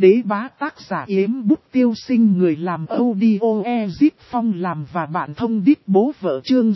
Đế bá tác giả Yếm Bút Tiêu Sinh, người làm audio Ezip Phong làm và bạn thông đít bố vợ, chương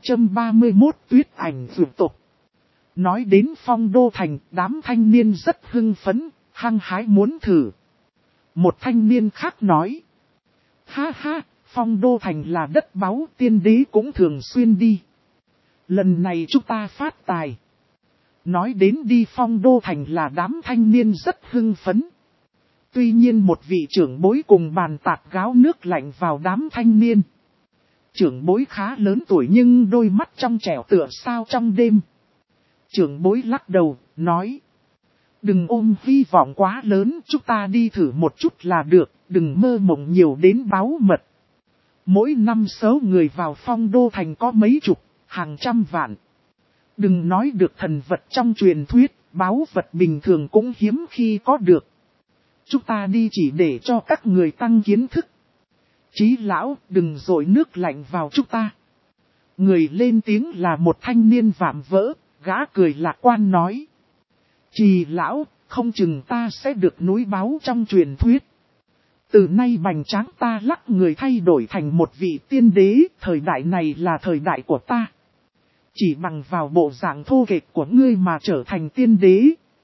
631 tuyết ảnh vượt tục. Nói đến Phong Đô Thành, đám thanh niên rất hưng phấn, hăng hái muốn thử. Một thanh niên khác nói: ha ha, Phong Đô Thành là đất báu, tiên đế cũng thường xuyên đi. Lần này chúng ta phát tài. Nói đến đi Phong Đô Thành là đám thanh niên rất hưng phấn. Tuy nhiên một vị trưởng bối cùng bàn tạt gáo nước lạnh vào đám thanh niên. Trưởng bối khá lớn tuổi nhưng đôi mắt trong trẻo tựa sao trong đêm. Trưởng bối lắc đầu, nói: đừng ôm hy vọng quá lớn, chúng ta đi thử một chút là được, đừng mơ mộng nhiều đến báu mật. Mỗi năm số người vào Phong Đô Thành có mấy chục, hàng trăm vạn. Đừng nói được thần vật trong truyền thuyết, báu vật bình thường cũng hiếm khi có được. Chúng ta đi chỉ để cho các người tăng kiến thức. Chí lão, đừng dội nước lạnh vào chúng ta. Người lên tiếng là một thanh niên vạm vỡ, gã cười lạc quan nói: Trì lão, không chừng ta sẽ được núi báu trong truyền thuyết. Từ nay bành tráng ta lắc người thay đổi thành một vị tiên đế, thời đại này là thời đại của ta. Chỉ bằng vào bộ dạng thô kệch của ngươi mà trở thành tiên đế.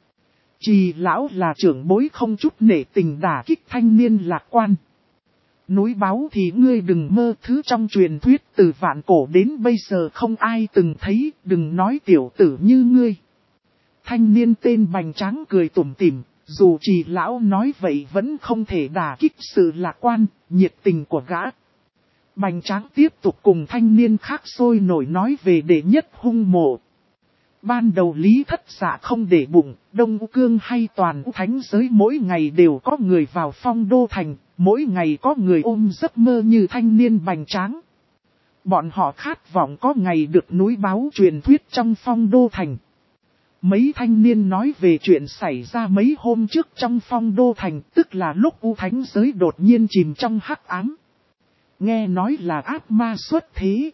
Trì lão là trưởng bối không chút nể tình đả kích thanh niên lạc quan. Núi báu thì ngươi đừng mơ, thứ trong truyền thuyết từ vạn cổ đến bây giờ không ai từng thấy, đừng nói tiểu tử như ngươi. Thanh niên tên bành tráng cười tủm tỉm, dù Trì lão nói vậy vẫn không thể đả kích sự lạc quan, nhiệt tình của gã. Bành tráng tiếp tục cùng thanh niên khác sôi nổi nói về đệ nhất hung mộ. Ban đầu Lý Thất Dạ không để bụng, Đông U Cương hay toàn U Thánh giới mỗi ngày đều có người vào Phong Đô Thành, mỗi ngày có người ôm giấc mơ như thanh niên bành tráng. Bọn họ khát vọng có ngày được núi báu truyền thuyết trong Phong Đô Thành. Mấy thanh niên nói về chuyện xảy ra mấy hôm trước trong Phong Đô Thành, tức là lúc U Thánh giới đột nhiên chìm trong hắc ám. Nghe nói là ác ma xuất thế.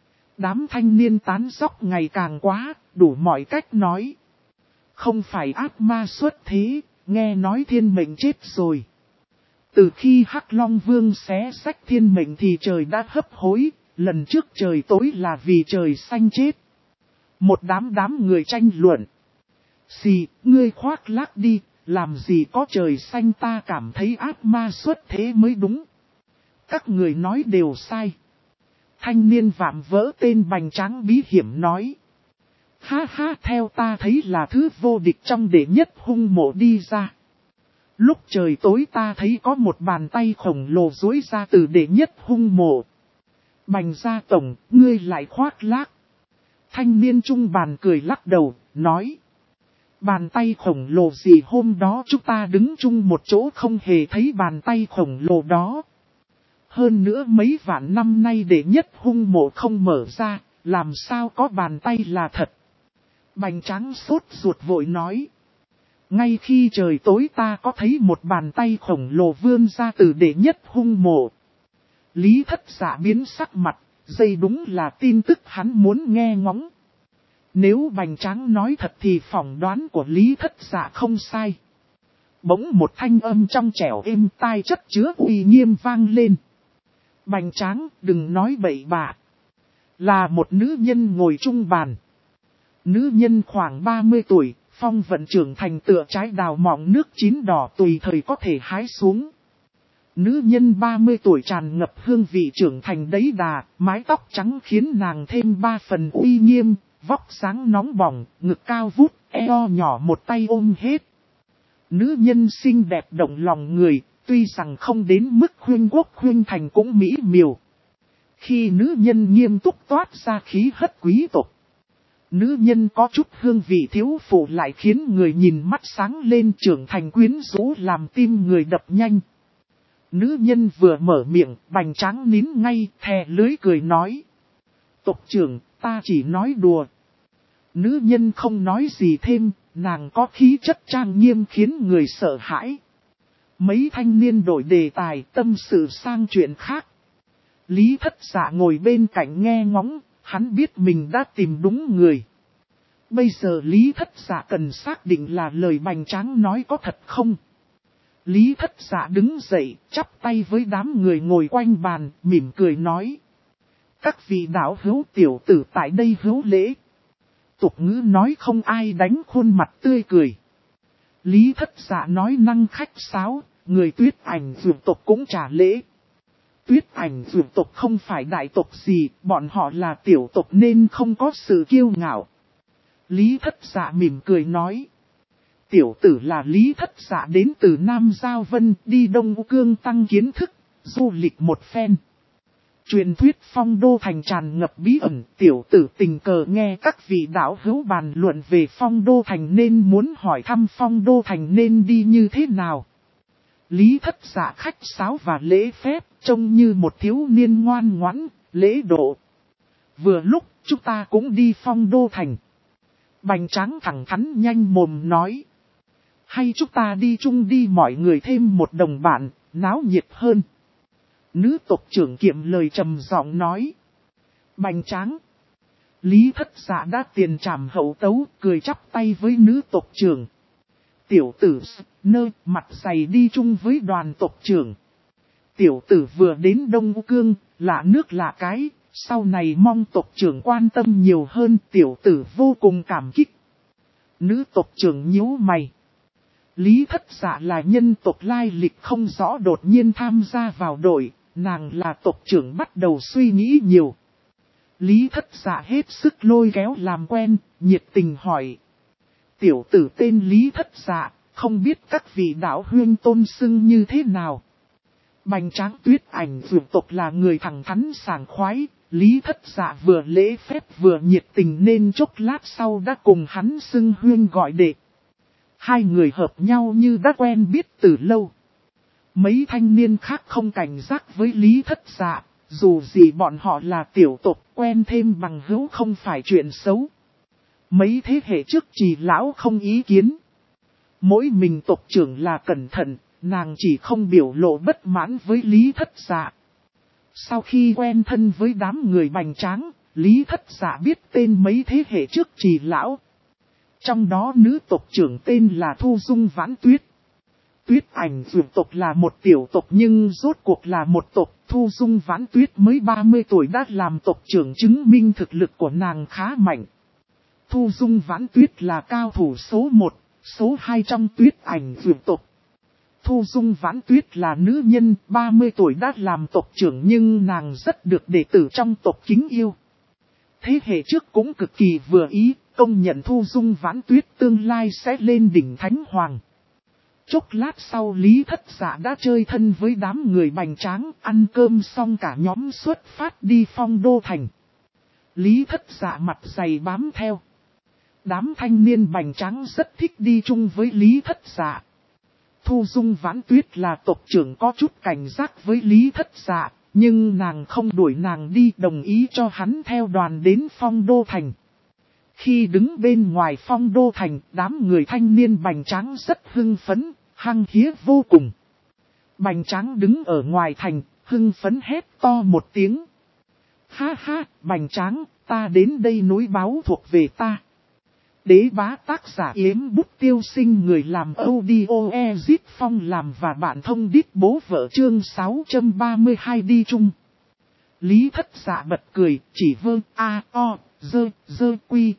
Đám thanh niên tán dóc ngày càng quá, đủ mọi cách nói. Không phải ác ma xuất thế, nghe nói thiên mệnh chết rồi. Từ khi Hắc Long Vương xé xách thiên mệnh thì trời đã hấp hối, lần trước trời tối là vì trời xanh chết. Một đám người tranh luận. Xì, ngươi khoác lác đi, làm gì có trời xanh, ta cảm thấy ác ma xuất thế mới đúng. Các người nói đều sai. Thanh niên vạm vỡ tên bành tráng bí hiểm nói: ha ha, theo ta thấy là thứ vô địch trong đệ nhất hung mộ đi ra. Lúc trời tối ta thấy có một bàn tay khổng lồ duỗi ra từ đệ nhất hung mộ. Bành gia tổng, ngươi lại khoác lác. Thanh niên trung bàn cười lắc đầu, nói: bàn tay khổng lồ gì, hôm đó chúng ta đứng chung một chỗ không hề thấy bàn tay khổng lồ đó. Hơn nữa mấy vạn năm nay đệ nhất hung mộ không mở ra, làm sao có bàn tay là thật. Bành tráng sốt ruột vội nói: ngay khi trời tối ta có thấy một bàn tay khổng lồ vươn ra từ đệ nhất hung mộ. Lý Thất Dạ biến sắc mặt, dây đúng là tin tức hắn muốn nghe ngóng. Nếu bành tráng nói thật thì phỏng đoán của Lý Thất Dạ không sai. Bỗng một thanh âm trong trẻo êm tai chất chứa uy nghiêm vang lên: bành tráng, đừng nói bậy bạ. Là một nữ nhân ngồi chung bàn. Nữ nhân khoảng 30 tuổi, phong vận trưởng thành tựa trái đào mọng nước chín đỏ tùy thời có thể hái xuống. Nữ nhân 30 tuổi tràn ngập hương vị trưởng thành đấy đà, mái tóc trắng khiến nàng thêm 3 phần uy nghiêm, vóc sáng nóng bỏng, ngực cao vút, eo nhỏ một tay ôm hết. Nữ nhân xinh đẹp động lòng người, tuy rằng không đến mức khuyên quốc khuyên thành cũng mỹ miều. Khi nữ nhân nghiêm túc toát ra khí hất quý tộc. Nữ nhân có chút hương vị thiếu phụ lại khiến người nhìn mắt sáng lên, trưởng thành quyến rũ làm tim người đập nhanh. Nữ nhân vừa mở miệng, bành tráng nín ngay, thè lưới cười nói: tộc trưởng, ta chỉ nói đùa. Nữ nhân không nói gì thêm, nàng có khí chất trang nghiêm khiến người sợ hãi. Mấy thanh niên đổi đề tài, tâm sự sang chuyện khác. Lý Thất Dạ ngồi bên cạnh nghe ngóng, hắn biết mình đã tìm đúng người. Bây giờ Lý Thất Dạ cần xác định là lời bành tráng nói có thật không. Lý Thất Dạ đứng dậy, chắp tay với đám người ngồi quanh bàn, mỉm cười nói. Các vị đạo hữu tiểu tử tại đây hữu lễ. Tục ngữ nói không ai đánh khuôn mặt tươi cười. Lý Thất Dạ nói năng khách sáo, người Tuyết Ảnh Dược tộc cũng trả lễ. Tuyết Ảnh Dược tộc không phải đại tộc gì, bọn họ là tiểu tộc nên không có sự kiêu ngạo. Lý Thất Dạ mỉm cười nói. Tiểu tử là Lý Thất Dạ đến từ Nam Giao Vân, đi Đông Cương tăng kiến thức, du lịch một phen. Truyền thuyết Phong Đô Thành tràn ngập bí ẩn, tiểu tử tình cờ nghe các vị đạo hữu bàn luận về Phong Đô Thành nên muốn hỏi thăm Phong Đô Thành nên đi như thế nào. Lý Thất Dạ khách sáo và lễ phép, trông như một thiếu niên ngoan ngoãn, lễ độ. Vừa lúc, chúng ta cũng đi Phong Đô Thành. Bành Tráng thẳng thắn nhanh mồm nói. Hay chúng ta đi chung đi, mọi người thêm một đồng bạn, náo nhiệt hơn. Nữ tộc trưởng kiệm lời trầm giọng nói. Bành Tráng. Lý Thất Dạ đã tiền trảm hậu tấu, cười chắp tay với nữ tộc trưởng. Tiểu tử nơi mặt dày đi chung với đoàn tộc trưởng. Tiểu tử vừa đến Đông Cương, lạ nước lạ cái, sau này mong tộc trưởng quan tâm nhiều hơn, tiểu tử vô cùng cảm kích. Nữ tộc trưởng nhíu mày. Lý Thất Dạ là nhân tộc lai lịch không rõ đột nhiên tham gia vào đội, nàng là tộc trưởng bắt đầu suy nghĩ nhiều. Lý Thất Dạ hết sức lôi kéo làm quen, nhiệt tình hỏi. Tiểu tử tên Lý Thất Dạ, không biết các vị đạo huyên tôn xưng như thế nào. Bành Tráng Tuyết Ảnh Dược tộc là người thẳng thắn sảng khoái, Lý Thất Dạ vừa lễ phép vừa nhiệt tình nên chốc lát sau đã cùng hắn xưng huyên gọi đệ. Hai người hợp nhau như đã quen biết từ lâu. Mấy thanh niên khác không cảnh giác với Lý Thất Dạ, dù gì bọn họ là tiểu tộc, quen thêm bằng hữu không phải chuyện xấu. Mấy thế hệ trước Trì lão không ý kiến. Mỗi mình tộc trưởng là cẩn thận, nàng chỉ không biểu lộ bất mãn với Lý Thất Dạ. Sau khi quen thân với đám người Bành Tráng, Lý Thất Dạ biết tên mấy thế hệ trước Trì lão. Trong đó nữ tộc trưởng tên là Thu Dung Vãn Tuyết. Tuyết Ảnh Dược tộc là một tiểu tộc nhưng rốt cuộc là một tộc. Thu Dung Vãn Tuyết mới 30 tuổi đã làm tộc trưởng, chứng minh thực lực của nàng khá mạnh. Thu Dung Vãn Tuyết là cao thủ số 1, số 2 trong Tuyết Ảnh Dược tộc. Thu Dung Vãn Tuyết là nữ nhân, 30 tuổi đã làm tộc trưởng nhưng nàng rất được đệ tử trong tộc kính yêu. Thế hệ trước cũng cực kỳ vừa ý, công nhận Thu Dung Vãn Tuyết tương lai sẽ lên đỉnh Thánh Hoàng. Chốc lát sau Lý Thất Dạ đã chơi thân với đám người Bành Tráng, ăn cơm xong cả nhóm xuất phát đi Phong Đô Thành. Lý Thất Dạ mặt dày bám theo. Đám thanh niên Bành Tráng rất thích đi chung với Lý Thất Dạ. Thu Dung Vãn Tuyết là tộc trưởng có chút cảnh giác với Lý Thất Dạ, nhưng nàng không đuổi nàng đi, đồng ý cho hắn theo đoàn đến Phong Đô Thành. Khi đứng bên ngoài Phong Đô Thành, đám người thanh niên Bành Tráng rất hưng phấn, hăng hía vô cùng. Bành Tráng đứng ở ngoài thành, hưng phấn hét to một tiếng. Ha ha, Bành Tráng, ta đến đây nối báo thuộc về ta. Đế bá tác giả Yếm Bút Tiêu Sinh, người làm audio Ezit Phong làm và bạn thông đít bố vợ, chương 632 đi chung. Lý Thất Dạ bật cười, chỉ vơ a o dơ quy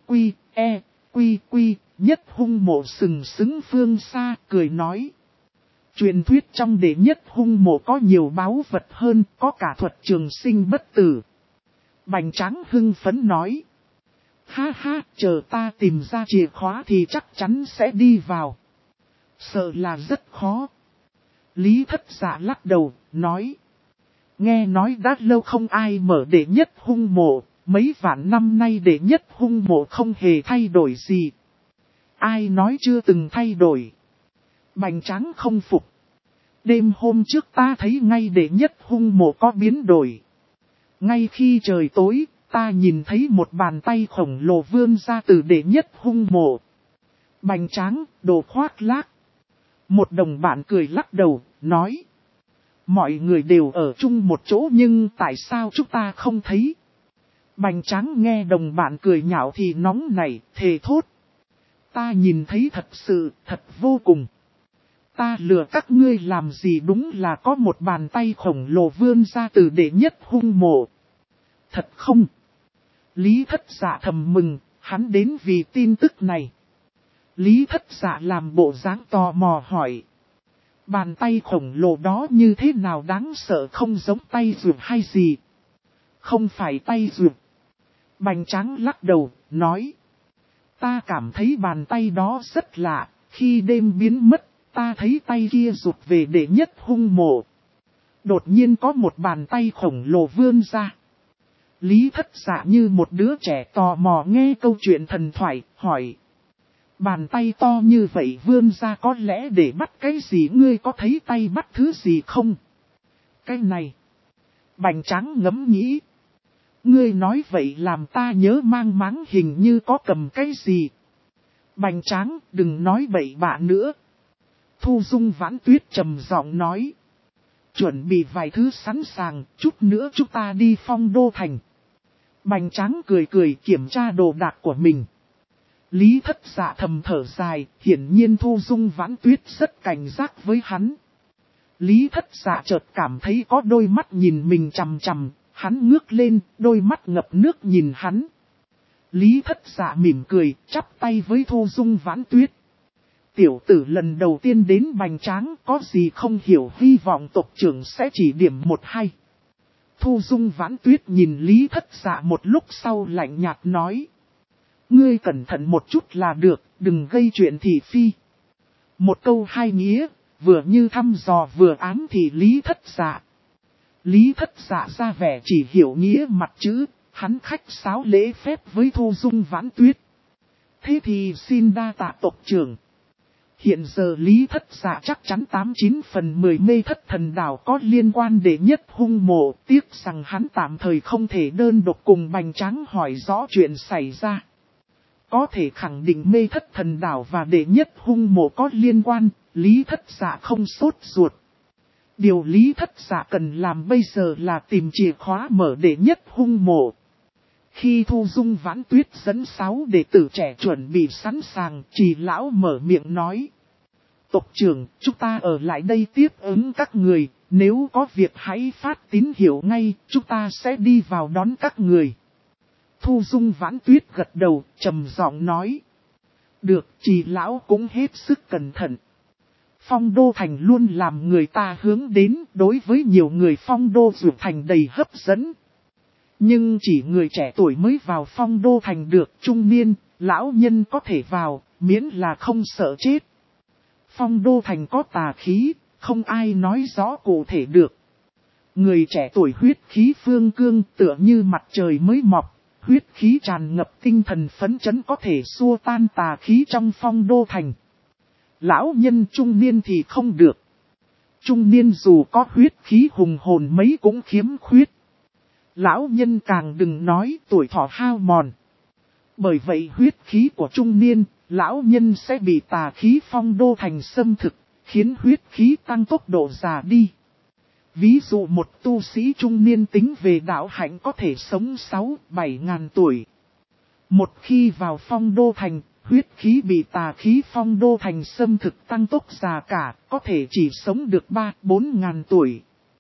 quy, Nhất Hung Mộ sừng sững phương xa, cười nói. Truyền thuyết trong đệ Nhất Hung Mộ có nhiều báu vật hơn, có cả thuật trường sinh bất tử. Bành Tráng hưng phấn nói. Ha ha, chờ ta tìm ra chìa khóa thì chắc chắn sẽ đi vào. Sợ là rất khó. Lý Thất Dạ lắc đầu, nói. Nghe nói đã lâu không ai mở đệ Nhất Hung Mộ, mấy vạn năm nay đệ Nhất Hung Mộ không hề thay đổi gì. Ai nói chưa từng thay đổi? Bành Tráng không phục. Đêm hôm trước ta thấy ngay đệ Nhất Hung Mộ có biến đổi. Ngay khi trời tối, ta nhìn thấy một bàn tay khổng lồ vươn ra từ đệ Nhất Hung Mộ. Bành Tráng, đồ khoác lác. Một đồng bạn cười lắc đầu, nói. Mọi người đều ở chung một chỗ nhưng tại sao chúng ta không thấy? Bành Tráng nghe đồng bạn cười nhạo thì nóng nảy, thề thốt. Ta nhìn thấy thật sự, thật vô cùng. Ta lừa các ngươi làm gì, đúng là có một bàn tay khổng lồ vươn ra từ đệ nhất hung mộ. Thật không? Lý Thất Dạ thầm mừng, hắn đến vì tin tức này. Lý Thất Dạ làm bộ dáng tò mò hỏi. Bàn tay khổng lồ đó như thế nào, đáng sợ không giống tay ruột hay gì? Không phải tay ruột. Bành Tráng lắc đầu, nói. Ta cảm thấy bàn tay đó rất lạ, khi đêm biến mất, ta thấy tay kia rụt về đệ nhất hung mộ. Đột nhiên có một bàn tay khổng lồ vươn ra. Lý Thất Dạ như một đứa trẻ tò mò nghe câu chuyện thần thoại, hỏi. Bàn tay to như vậy vươn ra có lẽ để bắt cái gì, ngươi có thấy tay bắt thứ gì không? Cái này. Bành Tráng ngẫm nghĩ. Ngươi nói vậy làm ta nhớ mang máng, hình như có cầm cái gì. Bành Tráng, đừng nói bậy bạ nữa. Thu Dung Vãn Tuyết trầm giọng nói. Chuẩn bị vài thứ sẵn sàng, chút nữa chúng ta đi Phong Đô Thành. Bành Tráng cười cười kiểm tra đồ đạc của mình. Lý Thất Dạ thầm thở dài, hiển nhiên Thu Dung Vãn Tuyết rất cảnh giác với hắn. Lý Thất Dạ chợt cảm thấy có đôi mắt nhìn mình chằm chằm, hắn ngước lên, đôi mắt ngập nước nhìn hắn. Lý Thất Dạ mỉm cười, chắp tay với Thu Dung Vãn Tuyết. Tiểu tử lần đầu tiên đến Bành Tráng, có gì không hiểu, hy vọng tộc trưởng sẽ chỉ điểm một hai. Thu Dung Vãn Tuyết nhìn Lý Thất Dạ một lúc sau lạnh nhạt nói. Ngươi cẩn thận một chút là được, đừng gây chuyện thị phi. Một câu hai nghĩa, vừa như thăm dò vừa ám thị Lý Thất Dạ. Lý Thất Dạ ra vẻ chỉ hiểu nghĩa mặt chữ, hắn khách sáo lễ phép với Thu Dung Vãn Tuyết. Thế thì xin đa tạ tộc trưởng. Hiện giờ Lý Thất Dạ chắc chắn 89 phần 10 mê thất thần đảo có liên quan đệ nhất hung mộ, tiếc rằng hắn tạm thời không thể đơn độc cùng Bành Tráng hỏi rõ chuyện xảy ra. Có thể khẳng định mê thất thần đảo và đệ nhất hung mộ có liên quan, Lý Thất Dạ không sốt ruột. Điều Lý Thất Dạ cần làm bây giờ là tìm chìa khóa mở đệ nhất hung mộ. Khi Thu Dung Vãn Tuyết dẫn 6 đệ tử trẻ chuẩn bị sẵn sàng, Trì lão mở miệng nói. Tộc trưởng, chúng ta ở lại đây tiếp ứng các người, nếu có việc hãy phát tín hiệu ngay, chúng ta sẽ đi vào đón các người. Thu Dung Vãn Tuyết gật đầu, trầm giọng nói. Được, Trì lão cũng hết sức cẩn thận. Phong Đô Thành luôn làm người ta hướng đến, đối với nhiều người Phong Đô Dược Thành đầy hấp dẫn. Nhưng chỉ người trẻ tuổi mới vào Phong Đô Thành được, trung niên, lão nhân có thể vào, miễn là không sợ chết. Phong Đô Thành có tà khí, không ai nói rõ cụ thể được. Người trẻ tuổi huyết khí phương cương tựa như mặt trời mới mọc, huyết khí tràn ngập tinh thần phấn chấn có thể xua tan tà khí trong Phong Đô Thành. Lão nhân trung niên thì không được. Trung niên dù có huyết khí hùng hồn mấy cũng khiếm khuyết. Lão nhân càng đừng nói tuổi thọ hao mòn. Bởi vậy huyết khí của trung niên, lão nhân sẽ bị tà khí Phong Đô Thành xâm thực, khiến huyết khí tăng tốc độ già đi. Ví dụ một tu sĩ trung niên tính về đạo hạnh có thể sống 6-7 ngàn tuổi. Một khi vào Phong Đô Thành, huyết khí bị tà khí Phong Đô Thành xâm thực tăng tốc già cả, có thể chỉ sống được 3-4 ngàn tuổi.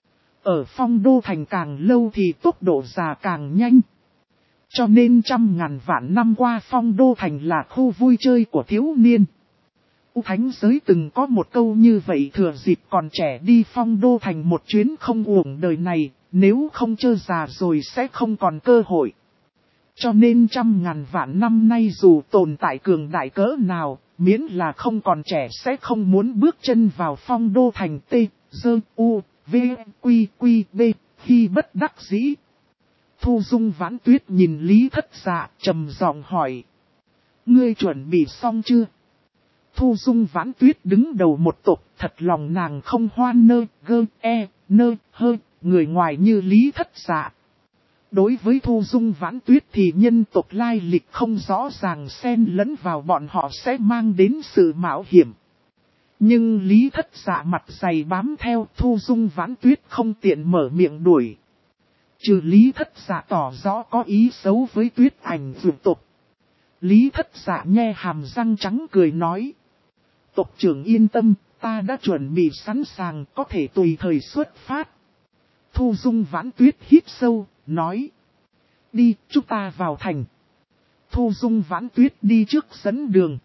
Ở Phong Đô Thành càng lâu thì tốc độ già càng nhanh. Cho nên trăm ngàn vạn năm qua Phong Đô Thành là khu vui chơi của thiếu niên. Thánh giới từng có một câu như vậy, thừa dịp còn trẻ đi Phong Đô Thành một chuyến không uổng đời này, nếu không chơi già rồi sẽ không còn cơ hội. Cho nên trăm ngàn vạn năm nay dù tồn tại cường đại cỡ nào, miễn là không còn trẻ sẽ không muốn bước chân vào Phong Đô Thành. T, D, U, V, Quy, Quy, B, khi bất đắc dĩ. Thu Dung Vãn Tuyết nhìn Lý Thất Dạ, trầm giọng hỏi. Ngươi chuẩn bị xong chưa? Thu Dung Vãn Tuyết đứng đầu một tộc, thật lòng nàng không hoan nơ, người ngoài như Lý Thất Dạ. Đối với Thu Dung Vãn Tuyết thì nhân tộc lai lịch không rõ ràng xen lẫn vào bọn họ sẽ mang đến sự mạo hiểm. Nhưng Lý Thất Dạ mặt dày bám theo, Thu Dung Vãn Tuyết không tiện mở miệng đuổi. Trừ Lý Thất Dạ tỏ rõ có ý xấu với Tuyết Ảnh vượt tộc. Lý Thất Dạ nhe hàm răng trắng cười nói. Tộc trưởng yên tâm, Ta đã chuẩn bị sẵn sàng, có thể tùy thời xuất phát. Thu Dung Vãn Tuyết hít sâu, nói. Đi, chúng ta vào thành. Thu Dung Vãn Tuyết đi trước dẫn đường.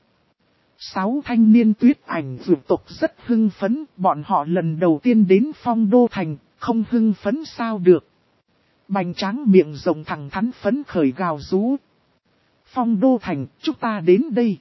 6 thanh niên Tuyết Ảnh Dược tộc rất hưng phấn, bọn họ lần đầu tiên đến Phong Đô Thành, không hưng phấn sao được. Bành Tráng miệng rộng thẳng thắn phấn khởi gào rú. Phong Đô Thành, chúng ta đến đây.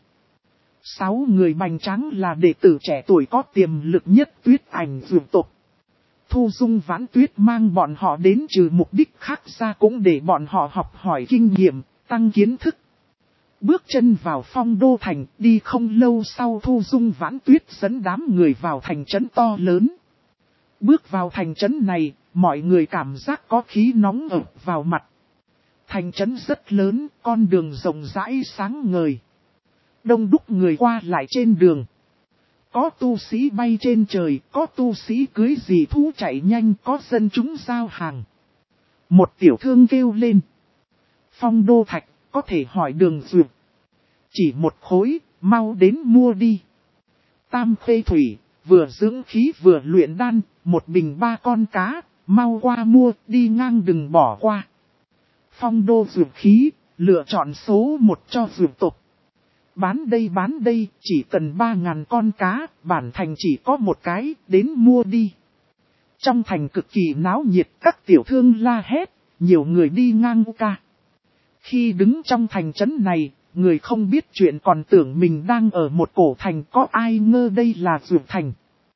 6 người Bành Tráng là đệ tử trẻ tuổi có tiềm lực nhất Tuyết Ảnh Dược tộc. Thu Dung Vãn Tuyết mang bọn họ đến trừ mục đích khác ra cũng để bọn họ học hỏi kinh nghiệm, tăng kiến thức. Bước chân vào Phong Đô Thành, đi không lâu sau Thu Dung Vãn Tuyết dẫn đám người vào thành trấn to lớn. Bước vào thành trấn này, mọi người cảm giác có khí nóng ập vào mặt. Thành trấn rất lớn, con đường rộng rãi sáng ngời. Đông đúc người qua lại trên đường. Có tu sĩ bay trên trời, có tu sĩ cưới dì thú chạy nhanh, có dân chúng giao hàng. Một tiểu thương kêu lên. Phong Đô Thạch, có thể hỏi đường dược. Chỉ một khối, mau đến mua đi. Tam Khê Thủy, vừa dưỡng khí vừa luyện đan, một bình 3 con cá, mau qua mua, đi ngang đừng bỏ qua. Phong Đô dược khí, lựa chọn số 1 cho dược tộc. Bán đây, chỉ cần 3.000 con cá, bản thành chỉ có một cái, đến mua đi. Trong thành cực kỳ náo nhiệt, các tiểu thương la hét, nhiều người đi ngang ca. Khi đứng trong thành trấn này, người không biết chuyện còn tưởng mình đang ở một cổ thành, có ai ngờ đây là Dược Thành.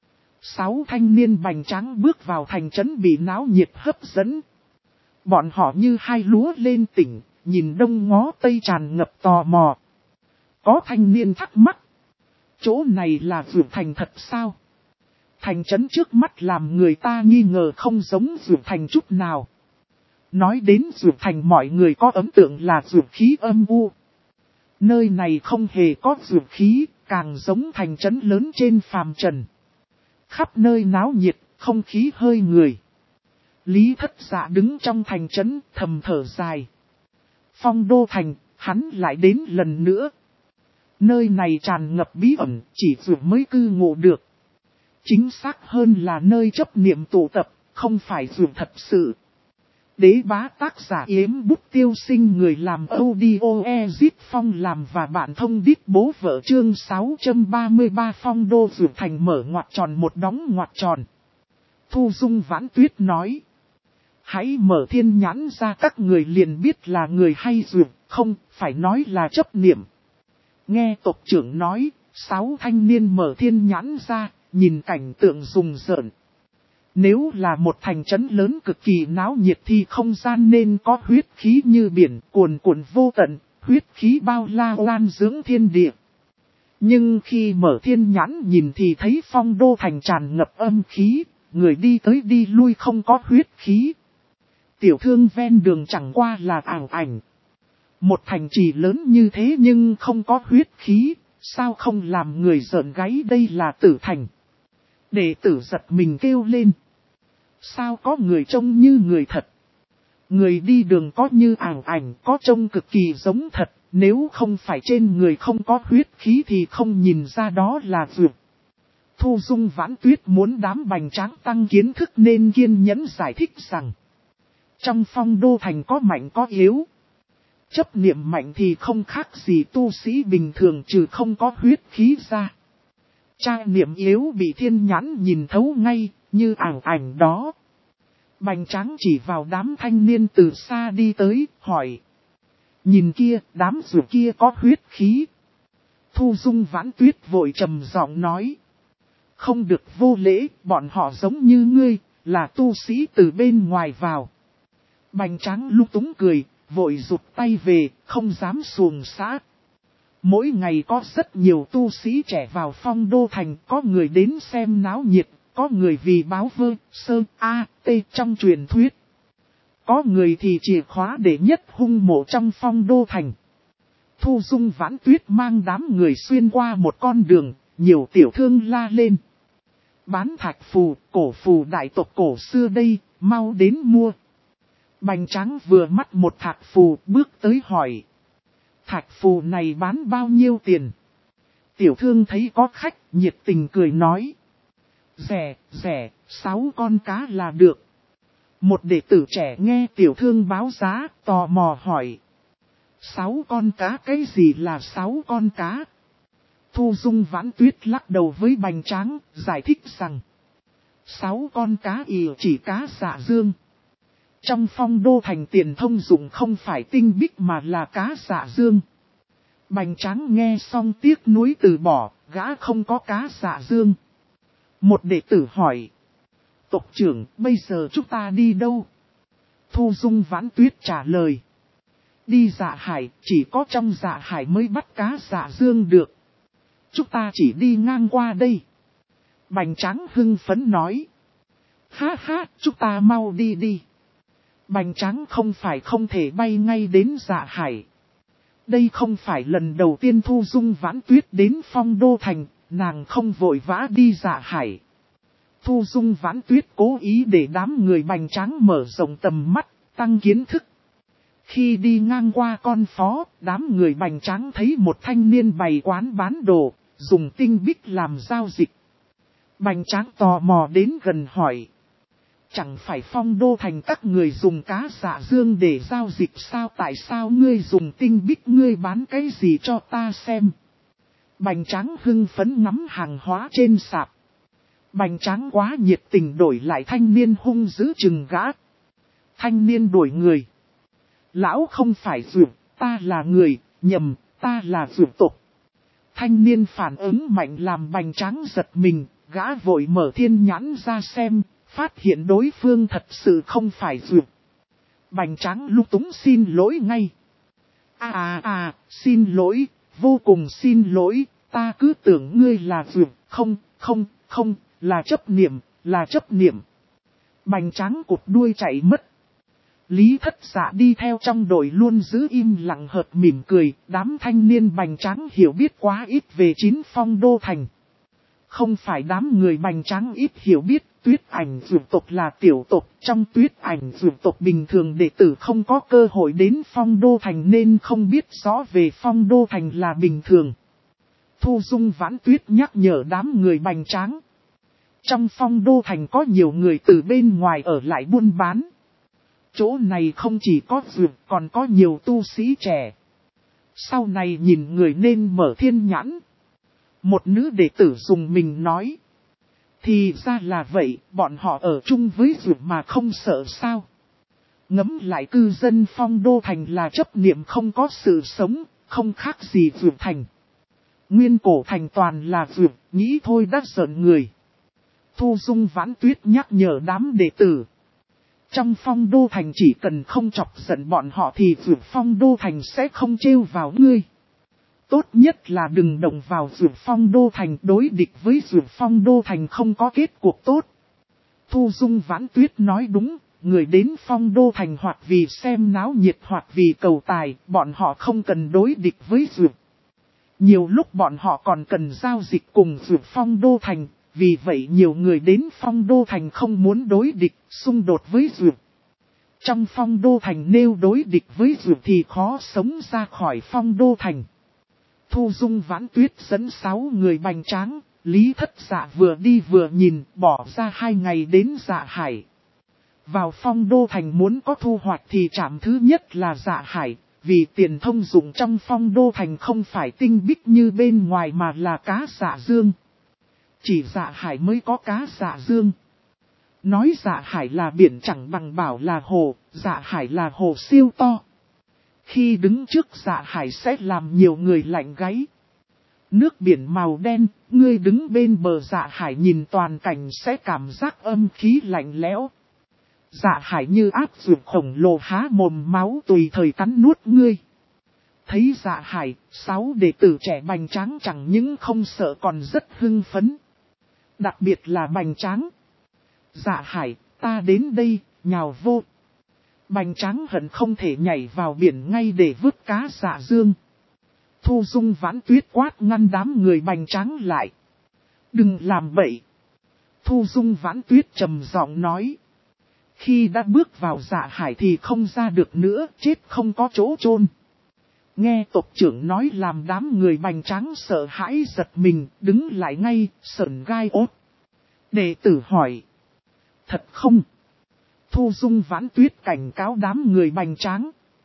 6 thanh niên Bành Tráng bước vào thành trấn bị náo nhiệt hấp dẫn. Bọn họ như hai lúa lên tỉnh, nhìn đông ngó tây tràn ngập tò mò. Có thanh niên thắc mắc. Chỗ này là Dược Thành thật sao? Thành trấn trước mắt làm người ta nghi ngờ không giống Dược Thành chút nào. Nói đến Dược Thành mọi người có ấn tượng là dược khí âm u. Nơi này không hề có dược khí, càng giống thành trấn lớn trên phàm trần. Khắp nơi náo nhiệt, không khí hơi người. Lý Thất Dạ đứng trong thành trấn thầm thở dài. Phong Đô Thành, hắn lại đến lần nữa. Nơi này tràn ngập bí ẩn, chỉ dược mới cư ngụ được. Chính xác hơn là nơi chấp niệm tụ tập, không phải dược thật sự. Đế bá tác giả Yếm Bút Tiêu Sinh người làm audio Ezip Phong làm và bạn thông đít bố vợ chương 633 Phong Đô Dược Thành mở ngoặc tròn một đóng ngoặc tròn. Thu Dung Vãn Tuyết nói. Hãy mở thiên nhãn ra các người liền biết là người hay dược, không phải nói là chấp niệm. Nghe tộc trưởng nói, 6 thanh niên mở thiên nhãn ra, nhìn cảnh tượng rùng rợn. Nếu là một thành trấn lớn cực kỳ náo nhiệt thì không gian nên có huyết khí như biển cuồn cuộn vô tận, huyết khí bao la oan dưỡng thiên địa. Nhưng khi mở thiên nhãn nhìn thì thấy Phong Đô Thành tràn ngập âm khí, người đi tới đi lui không có huyết khí. Tiểu thương ven đường chẳng qua là ảo ảnh. Một thành trì lớn như thế nhưng không có huyết khí, sao không làm người rợn gáy đây là Tử Thành. Đệ tử giật mình kêu lên. Sao có người trông như người thật? Người đi đường có như ảo ảnh, có trông cực kỳ giống thật, nếu không phải trên người không có huyết khí thì không nhìn ra đó là dược. Thu Dung Vãn Tuyết muốn đám Bành Tráng tăng kiến thức nên kiên nhẫn giải thích rằng. Trong Phong Đô Thành có mạnh có yếu. Chấp niệm mạnh thì không khác gì tu sĩ bình thường trừ không có huyết khí ra. Tra niệm yếu bị thiên nhãn nhìn thấu ngay, như ảo ảnh đó. Bành Tráng chỉ vào đám thanh niên từ xa đi tới, hỏi. Nhìn kia, đám rùa kia có huyết khí. Thu Dung Vãn Tuyết vội trầm giọng nói. Không được vô lễ, bọn họ giống như ngươi, là tu sĩ từ bên ngoài vào. Bành Tráng lung túng cười, vội rụt tay về, không dám xuồng xã. Mỗi ngày có rất nhiều tu sĩ trẻ vào Phong Đô Thành, có người đến xem náo nhiệt, có người vì báo vơ, sơ, a, t trong truyền thuyết. Có người thì chìa khóa để nhất hung mộ trong Phong Đô Thành. Thu Dung Vãn Tuyết mang đám người xuyên qua một con đường, nhiều tiểu thương la lên. Bán thạch phù, cổ phù đại tộc cổ xưa đây, mau đến mua. Bành Tráng vừa mắt một thạch phù bước tới hỏi. Thạch phù này bán bao nhiêu tiền? Tiểu thương thấy có khách, nhiệt tình cười nói. rẻ, 6 con cá là được. Một đệ tử trẻ nghe tiểu thương báo giá, tò mò hỏi. 6 con cá, cái gì là 6 con cá? Thu Dung Vãn Tuyết lắc đầu với Bành Tráng, giải thích rằng 6 con cá chỉ cá dạ dương. Trong Phong Đô Thành tiền thông dụng không phải tinh bích mà là cá dạ dương. Bành Tráng nghe xong tiếc nuối từ bỏ, gã không có cá dạ dương. Một đệ tử hỏi. Tộc trưởng, bây giờ chúng ta đi đâu? Thu Dung Vãn Tuyết trả lời. Đi Dạ Hải, chỉ có trong Dạ Hải mới bắt cá dạ dương được. Chúng ta chỉ đi ngang qua đây. Bành Tráng hưng phấn nói. Ha ha, chúng ta mau đi đi. Bành Tráng không phải không thể bay ngay đến Dạ Hải. Đây không phải lần đầu tiên Thu Dung Vãn Tuyết đến Phong Đô Thành, nàng không vội vã đi Dạ Hải. Thu Dung Vãn Tuyết cố ý để đám người Bành Tráng mở rộng tầm mắt, tăng kiến thức. Khi đi ngang qua con phố, đám người Bành Tráng thấy một thanh niên bày quán bán đồ, dùng tinh bích làm giao dịch. Bành Tráng tò mò đến gần hỏi. Chẳng phải Phong Đô Thành các người dùng cá dạ dương để giao dịch sao? Tại sao ngươi dùng tinh bích, ngươi bán cái gì cho ta xem? Bành Tráng hưng phấn ngắm hàng hóa trên sạp. Bành Tráng quá nhiệt tình đổi lại thanh niên hung dữ chừng gã. Thanh niên đuổi người. Lão không phải dược, ta là người, nhầm, ta là dược tộc. Thanh niên phản ứng mạnh làm Bành Tráng giật mình, gã vội mở thiên nhãn ra xem, phát hiện đối phương thật sự không phải dược. Bành Tráng lúc túng xin lỗi ngay. Xin lỗi, vô cùng xin lỗi, ta cứ tưởng ngươi là dược, không, là chấp niệm. Bành Tráng cụt đuôi chạy mất. Lý Thất Dạ đi theo trong đội luôn giữ im lặng hợt mỉm cười, đám thanh niên Bành Tráng hiểu biết quá ít về chín Phong Đô Thành. Không phải đám người Bành Tráng ít hiểu biết, Tuyết Ảnh dược tộc là tiểu tộc, trong Tuyết Ảnh dược tộc bình thường đệ tử không có cơ hội đến Phong Đô Thành nên không biết rõ về Phong Đô Thành là bình thường. Thu Dung Vãn Tuyết nhắc nhở đám người Bành Tráng. Trong Phong Đô Thành có nhiều người từ bên ngoài ở lại buôn bán. Chỗ này không chỉ có dược còn có nhiều tu sĩ trẻ. Sau này nhìn người nên mở thiên nhãn. Một nữ đệ tử dùng mình nói. Thì ra là vậy, bọn họ ở chung với dược mà không sợ sao. Ngẫm lại cư dân Phong Đô Thành là chấp niệm không có sự sống, không khác gì dược thành. Nguyên cổ thành toàn là dược, nghĩ thôi đã giận người. Thu Dung Vãn Tuyết nhắc nhở đám đệ tử. Trong Phong Đô Thành chỉ cần không chọc giận bọn họ thì dược Phong Đô Thành sẽ không trêu vào ngươi. Tốt nhất là đừng động vào dược Phong Đô Thành, đối địch với dược Phong Đô Thành không có kết cuộc tốt. Thu Dung Vãn Tuyết nói đúng, người đến Phong Đô Thành hoặc vì xem náo nhiệt hoặc vì cầu tài, bọn họ không cần đối địch với dược. Nhiều lúc bọn họ còn cần giao dịch cùng dược Phong Đô Thành. Vì vậy nhiều người đến Phong Đô Thành không muốn đối địch, xung đột với dược. Trong Phong Đô Thành nếu đối địch với dược thì khó sống ra khỏi Phong Đô Thành. Thu Dung Vãn Tuyết dẫn 6 người Bành Tráng, Lý Thất Dạ vừa đi vừa nhìn, bỏ ra 2 ngày đến Dạ Hải. Vào Phong Đô Thành muốn có thu hoạch thì trạm thứ nhất là Dạ Hải, vì tiền thông dụng trong Phong Đô Thành không phải tinh bích như bên ngoài mà là cá dạ dương. Chỉ Dạ Hải mới có cá dạ dương. Nói Dạ Hải là biển chẳng bằng bảo là hồ, Dạ Hải là hồ siêu to. Khi đứng trước Dạ Hải sẽ làm nhiều người lạnh gáy. Nước biển màu đen, ngươi đứng bên bờ Dạ Hải nhìn toàn cảnh sẽ cảm giác âm khí lạnh lẽo. Dạ Hải như áp dược khổng lồ há mồm máu tùy thời cắn nuốt ngươi. Thấy Dạ Hải, 6 đệ tử trẻ Bành Tráng chẳng những không sợ còn rất hưng phấn. Đặc biệt là Bành Tráng. Dạ Hải, ta đến đây, nhào vô. Bành Tráng hận không thể nhảy vào biển ngay để vứt cá dạ dương. Thu Dung Vãn Tuyết quát ngăn đám người Bành Tráng lại. Đừng làm bậy. Thu Dung Vãn Tuyết trầm giọng nói. Khi đã bước vào Dạ Hải thì không ra được nữa, chết không có chỗ chôn. Nghe tộc trưởng nói làm đám người Bành Tráng sợ hãi giật mình, đứng lại ngay, sởn gai ốt. Đệ tử hỏi. Thật không? Thu Dung Vãn Tuyết cảnh cáo đám người bành tráng.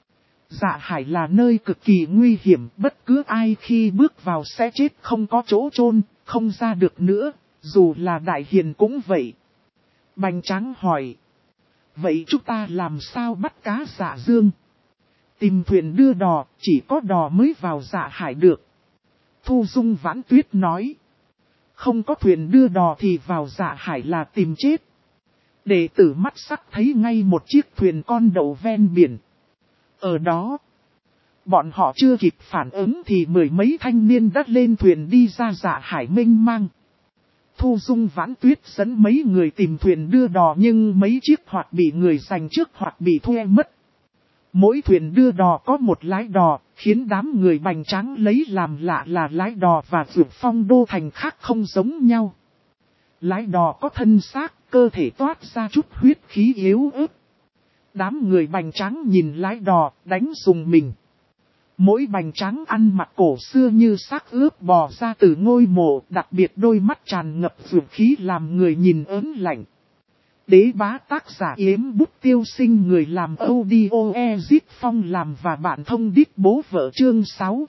Dạ hải là nơi cực kỳ nguy hiểm, bất cứ ai khi bước vào sẽ chết không có chỗ chôn, không ra được nữa, dù là đại hiền cũng vậy. Bành tráng hỏi. Vậy chúng ta làm sao bắt cá Dạ Dương? Tìm thuyền đưa đò, chỉ có đò mới vào Dạ hải được. Thu Dung Vãn Tuyết nói. Không có thuyền đưa đò thì vào Dạ hải là tìm chết. Đệ tử mắt sắc thấy ngay một chiếc thuyền con đậu ven biển. Ở đó, bọn họ chưa kịp phản ứng thì mười mấy thanh niên đã lên thuyền đi ra Dạ hải mênh mang. Thu Dung Vãn Tuyết dẫn mấy người tìm thuyền đưa đò, nhưng mấy chiếc hoặc bị người giành trước hoặc bị thuê mất. Mỗi thuyền đưa đò có một lái đò, khiến đám người bành tráng lấy làm lạ là lái đò và Dược Phong đô thành khác không giống nhau. Lái đò có thân xác, cơ thể toát ra chút huyết khí yếu ớt. Đám người bành tráng nhìn lái đò, đánh rùng mình. Mỗi bành tráng ăn mặc cổ xưa như xác ướp bò ra từ ngôi mộ, đặc biệt đôi mắt tràn ngập dược khí làm người nhìn ớn lạnh. Đế bá tác giả Yếm Bút Tiêu Sinh, người làm audio Ezit Phong làm và bạn thông đít bố vợ, chương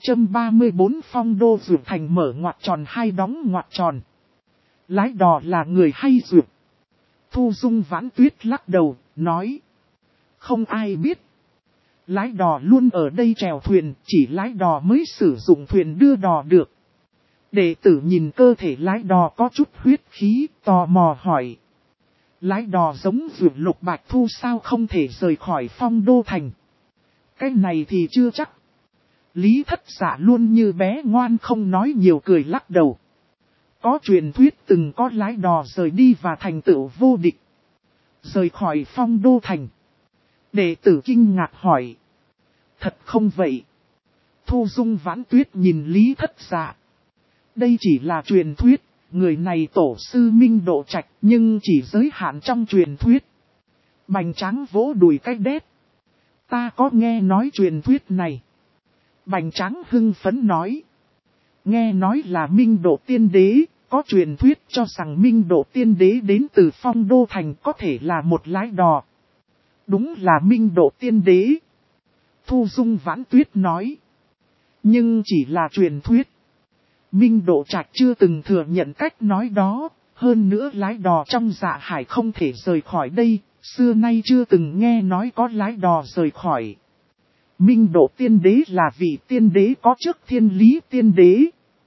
634 Phong đô dược thành mở ngoặc tròn hai đóng ngoặc tròn. Lái đò là người hay dược? Thu Dung Vãn Tuyết lắc đầu, nói. Không ai biết. Lái đò luôn ở đây chèo thuyền, chỉ lái đò mới sử dụng thuyền đưa đò được. Đệ tử nhìn cơ thể lái đò có chút huyết khí, tò mò hỏi. Lái đò giống Dược Lục Bạch Thu sao không thể rời khỏi Phong đô thành? Cái này thì chưa chắc. Lý Thất Dạ luôn như bé ngoan không nói nhiều, cười lắc đầu. Có truyền thuyết từng có lái đò rời đi và thành tựu vô địch. Rời khỏi Phong đô thành. Đệ tử kinh ngạc hỏi. Thật không vậy? Thu Dung Vãn Tuyết nhìn Lý Thất Dạ. Đây chỉ là truyền thuyết, người này tổ sư Minh Độ Trạch nhưng chỉ giới hạn trong truyền thuyết. Bành tráng vỗ đùi cái đét. Ta có nghe nói truyền thuyết này. Bành tráng hưng phấn nói. Nghe nói là Minh Độ Tiên Đế, có truyền thuyết cho rằng Minh Độ Tiên Đế đến từ Phong đô thành có thể là một lái đò. Đúng là Minh Độ Tiên Đế. Thu Dung Vãn Tuyết nói. Nhưng chỉ là truyền thuyết. Minh Độ Trạch chưa từng thừa nhận cách nói đó. Hơn nữa lái đò trong Dạ hải không thể rời khỏi đây. Xưa nay chưa từng nghe nói có lái đò rời khỏi. Minh Độ Tiên Đế là vị tiên đế có trước Thiên Lý Tiên Đế.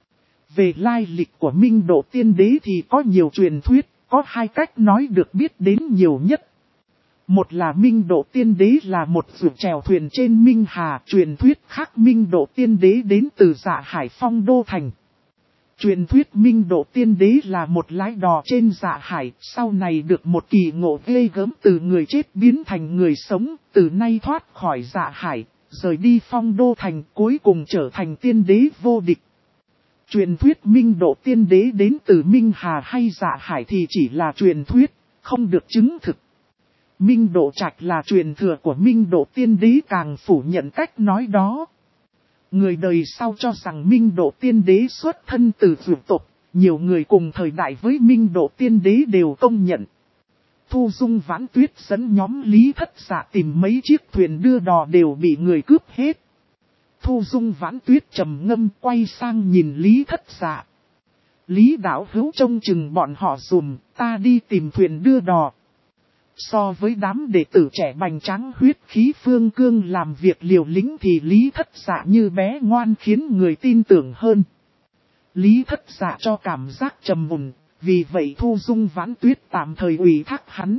Về lai lịch của Minh Độ Tiên Đế thì có nhiều truyền thuyết. Có hai cách nói được biết đến nhiều nhất. Một là Minh Độ Tiên Đế là một vượt chèo thuyền trên Minh Hà. Truyền thuyết khác Minh Độ Tiên Đế đến từ Dạ hải Phong đô thành. Truyền thuyết Minh Độ Tiên Đế là một lái đò trên Dạ hải. Sau này được một kỳ ngộ ghê gớm, từ người chết biến thành người sống. Từ nay thoát khỏi Dạ hải, rời đi Phong đô thành, cuối cùng trở thành tiên đế vô địch. Truyền thuyết Minh Độ Tiên Đế đến từ Minh Hà hay Dạ hải thì chỉ là truyền thuyết, không được chứng thực. Minh Độ Trạch là truyền thừa của Minh Độ Tiên Đế càng phủ nhận cách nói đó. Người đời sau cho rằng Minh Độ Tiên Đế xuất thân từ vượt tộc, nhiều người cùng thời đại với Minh Độ Tiên Đế đều công nhận. Thu Dung Vãn Tuyết dẫn nhóm Lý Thất Dạ tìm mấy chiếc thuyền đưa đò đều bị người cướp hết. Thu Dung Vãn Tuyết trầm ngâm quay sang nhìn Lý Thất Dạ. Lý đạo hữu trông chừng bọn họ dùm, ta đi tìm thuyền đưa đò. So với đám đệ tử trẻ bành tráng huyết khí phương cương làm việc liều lĩnh thì Lý Thất Dạ như bé ngoan khiến người tin tưởng hơn. Lý Thất Dạ cho cảm giác trầm mùn, vì vậy Thu Dung Vãn Tuyết tạm thời ủy thác hắn.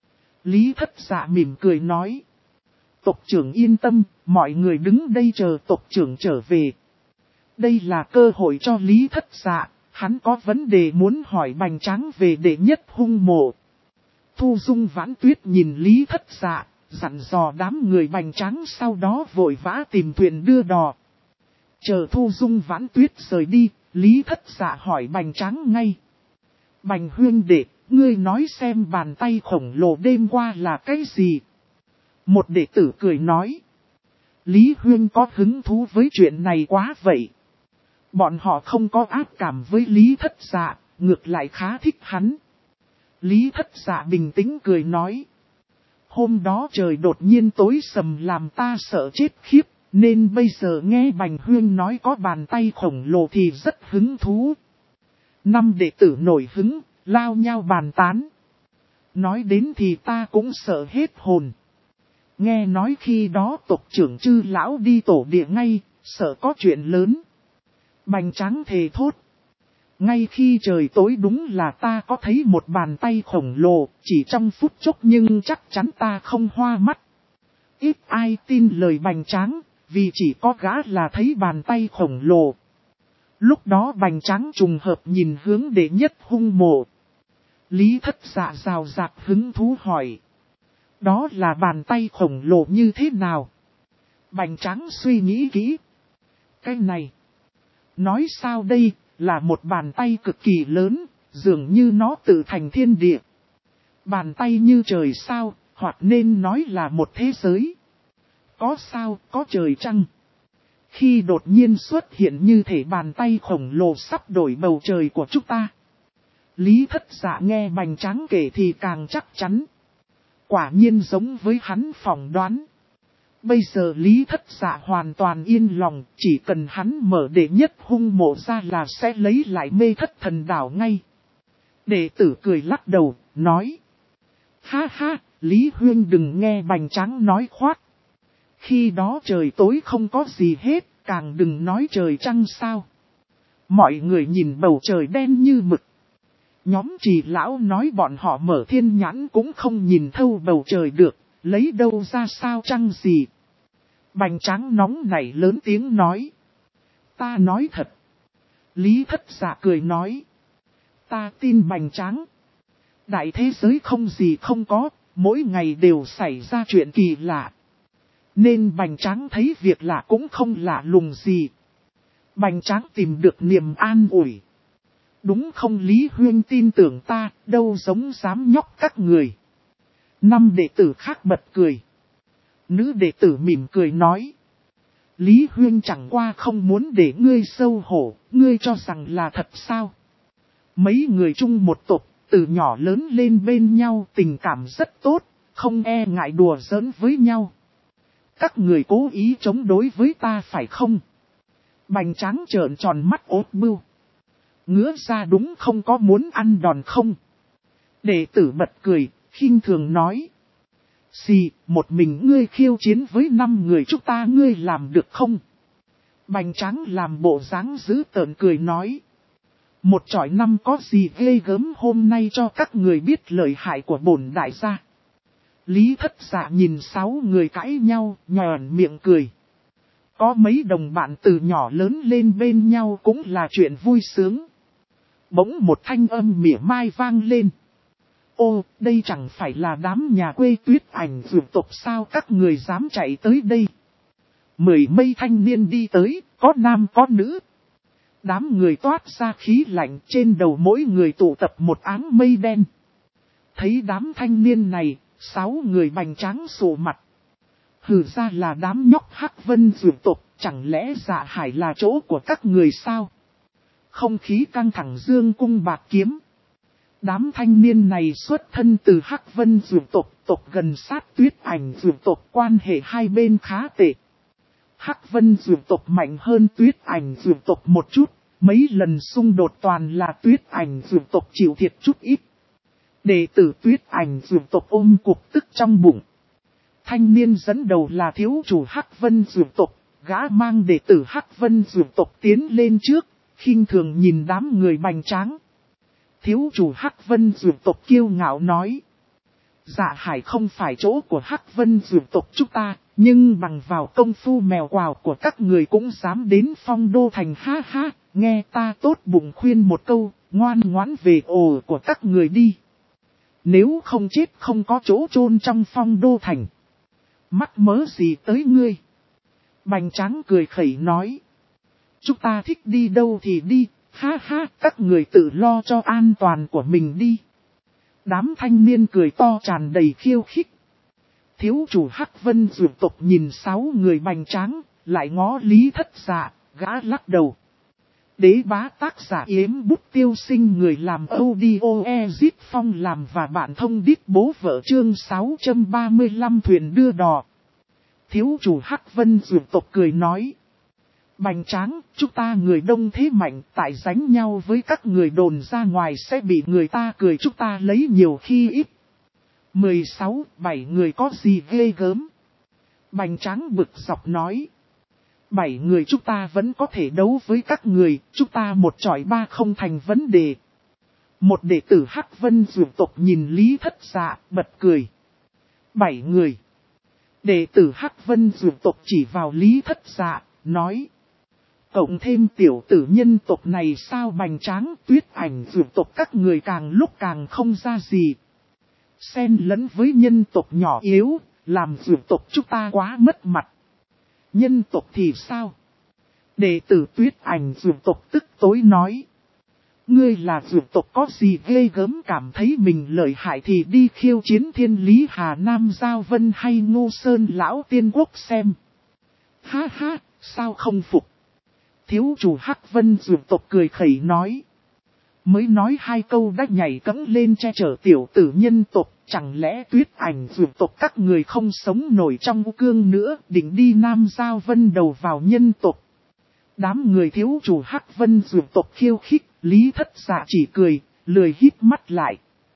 Lý Thất Dạ mỉm cười nói. Tộc trưởng yên tâm, mọi người đứng đây chờ tộc trưởng trở về. Đây là cơ hội cho Lý Thất Dạ, hắn có vấn đề muốn hỏi bành tráng về đệ nhất hung mộ. Thu Dung Vãn Tuyết nhìn Lý Thất Dạ, dặn dò đám người bành tráng sau đó vội vã tìm thuyền đưa đò. Chờ Thu Dung Vãn Tuyết rời đi, Lý Thất Dạ hỏi bành tráng ngay. Bành huyên đệ, ngươi nói xem bàn tay khổng lồ đêm qua là cái gì? Một đệ tử cười nói. Lý huyên có hứng thú với chuyện này quá vậy. Bọn họ không có ác cảm với Lý Thất Dạ, ngược lại khá thích hắn. Lý Thất Dạ bình tĩnh cười nói. Hôm đó trời đột nhiên tối sầm làm ta sợ chết khiếp, nên bây giờ nghe Bành Huyên nói có bàn tay khổng lồ thì rất hứng thú. 5 đệ tử nổi hứng, lao nhau bàn tán. Nói đến thì ta cũng sợ hết hồn. Nghe nói khi đó tộc trưởng Chư lão đi tổ địa ngay, sợ có chuyện lớn. Bành Tráng thề thốt. Ngay khi trời tối đúng là ta có thấy một bàn tay khổng lồ, chỉ trong phút chốc nhưng chắc chắn ta không hoa mắt. Ít ai tin lời Bành Tráng, vì chỉ có gã là thấy bàn tay khổng lồ. Lúc đó Bành Tráng trùng hợp nhìn hướng đệ nhất hung mộ. Lý Thất Dạ rào rạt hứng thú hỏi. Đó là bàn tay khổng lồ như thế nào? Bành Tráng suy nghĩ kỹ. Cái này. Nói sao đây, là một bàn tay cực kỳ lớn, dường như nó tự thành thiên địa. Bàn tay như trời sao, hoặc nên nói là một thế giới. Có sao, có trời trăng. Khi đột nhiên xuất hiện như thể bàn tay khổng lồ sắp đổi bầu trời của chúng ta. Lý Thất Dạ nghe Bành Tráng kể thì càng chắc chắn. Quả nhiên giống với hắn phỏng đoán. Bây giờ Lý Thất Dạ hoàn toàn yên lòng, chỉ cần hắn mở đệ nhất hung mộ ra là sẽ lấy lại Mê Thất Thần Đảo ngay. Đệ tử cười lắc đầu, nói. Ha ha, Lý Huyên đừng nghe Bành Tráng nói khoác. Khi đó trời tối không có gì hết, càng đừng nói trời trăng sao. Mọi người nhìn bầu trời đen như mực. Nhóm Trì lão nói bọn họ mở thiên nhãn cũng không nhìn thâu bầu trời được, lấy đâu ra sao trăng gì. Bành Tráng nóng nảy lớn tiếng nói. Ta nói thật. Lý Thất Dạ cười nói. Ta tin Bành Tráng. Đại thế giới không gì không có, mỗi ngày đều xảy ra chuyện kỳ lạ. Nên Bành Tráng thấy việc lạ cũng không lạ lùng gì. Bành Tráng tìm được niềm an ủi. Đúng không Lý Huyên tin tưởng ta, đâu giống dám nhóc các người. 5 đệ tử khác bật cười. Nữ đệ tử mỉm cười nói. Lý Huyên chẳng qua không muốn để ngươi xấu hổ, ngươi cho rằng là thật sao. Mấy người chung một tộc, từ nhỏ lớn lên bên nhau tình cảm rất tốt, không e ngại đùa giỡn với nhau. Các người cố ý chống đối với ta phải không? Bành Tráng trợn tròn mắt ốt bưu. Ngứa ra đúng không có muốn ăn đòn không? Đệ tử bật cười, khinh thường nói. Xì, một mình ngươi khiêu chiến với 5 người chúng ta ngươi làm được không? Bành Tráng làm bộ dáng dữ tợn cười nói. Một chọi 5 có gì ghê gớm hôm nay cho các người biết lợi hại của bổn đại gia. Lý Thất Dạ nhìn 6 người cãi nhau, nhòn miệng cười. Có mấy đồng bạn từ nhỏ lớn lên bên nhau cũng là chuyện vui sướng. Bỗng một thanh âm mỉa mai vang lên. Ô, đây chẳng phải là đám nhà quê Tuyết Ảnh vượt tộc sao các người dám chạy tới đây. 10 mây thanh niên đi tới, có nam có nữ. Đám người toát ra khí lạnh, trên đầu mỗi người tụ tập một áng mây đen. Thấy đám thanh niên này, 6 người Bành Tráng sụ mặt. Hừ ra là đám nhóc Hắc Vân vượt tộc, chẳng lẽ Dạ Hải là chỗ của các người sao? Không khí căng thẳng dương cung bạt kiếm. Đám thanh niên này xuất thân từ Hắc Vân Dược tộc, tộc gần sát Tuyết Ảnh Dược tộc, quan hệ hai bên khá tệ. Hắc Vân Dược tộc mạnh hơn Tuyết Ảnh Dược tộc một chút, mấy lần xung đột toàn là Tuyết Ảnh Dược tộc chịu thiệt chút ít. Đệ tử Tuyết Ảnh Dược tộc ôm cục tức trong bụng. Thanh niên dẫn đầu là thiếu chủ Hắc Vân Dược tộc, gã mang đệ tử Hắc Vân Dược tộc tiến lên trước, khinh thường nhìn đám người Bành Tráng. Thiếu chủ Hắc Vân Dược tộc kiêu ngạo nói. Dạ Hải không phải chỗ của Hắc Vân Dược tộc chúng ta, nhưng bằng vào công phu mèo quào của các người cũng dám đến Phong Đô Thành ha ha, nghe ta tốt bụng khuyên một câu, ngoan ngoãn về ổ của các người đi. Nếu không chết không có chỗ chôn trong Phong Đô Thành. Mắc mớ gì tới ngươi? Bành Tráng cười khẩy nói. Chúng ta thích đi đâu thì đi. Ha ha, các người tự lo cho an toàn của mình đi. Đám thanh niên cười to tràn đầy khiêu khích. Thiếu chủ Hắc Vân Dược tộc nhìn 6 người Bành Tráng, lại ngó Lý Thất Dạ, gã lắc đầu. Đế bá tác giả Yếm Bút Tiêu Sinh, người làm audio Ezit Phong làm và bạn thông đít bố vợ, chương 635 thuyền đưa đò. Thiếu chủ Hắc Vân Dược tộc cười nói. Bành Tráng, chúng ta người đông thế mạnh, tại đánh nhau với các người đồn ra ngoài sẽ bị người ta cười, chúng ta lấy nhiều khi ít. 16, 7 người có gì ghê gớm. Bành Tráng bực dọc nói. 7 người chúng ta vẫn có thể đấu với các người, chúng ta một chọi ba không thành vấn đề. Một đệ tử Hắc Vân Dược tộc nhìn Lý Thất Dạ, bật cười. 7 người. Đệ tử Hắc Vân Dược tộc chỉ vào Lý Thất Dạ, nói. Cộng thêm tiểu tử nhân tộc này sao? Bành Tráng, Tuyết Ảnh Dược tộc các người càng lúc càng không ra gì. Xen lẫn với nhân tộc nhỏ yếu, làm dược tộc chúng ta quá mất mặt. Nhân tộc thì sao? Đệ tử Tuyết Ảnh dược tộc tức tối nói. Ngươi là dược tộc có gì ghê gớm, cảm thấy mình lợi hại thì đi khiêu chiến Thiên Lý Hà Nam Giao Vân hay Ngô Sơn Lão Tiên Quốc xem. Ha ha, sao không phục? Thiếu chủ Hắc Vân dược tộc cười khẩy nói. Mới nói 2 câu đã nhảy cẫng lên che chở tiểu tử nhân tộc, chẳng lẽ Tuyết Ảnh dược tộc các người không sống nổi trong u cương nữa, định đi Nam Giao Vân đầu vào nhân tộc. Đám người thiếu chủ Hắc Vân dược tộc khiêu khích, Lý Thất Dạ chỉ cười, lười híp mắt lại.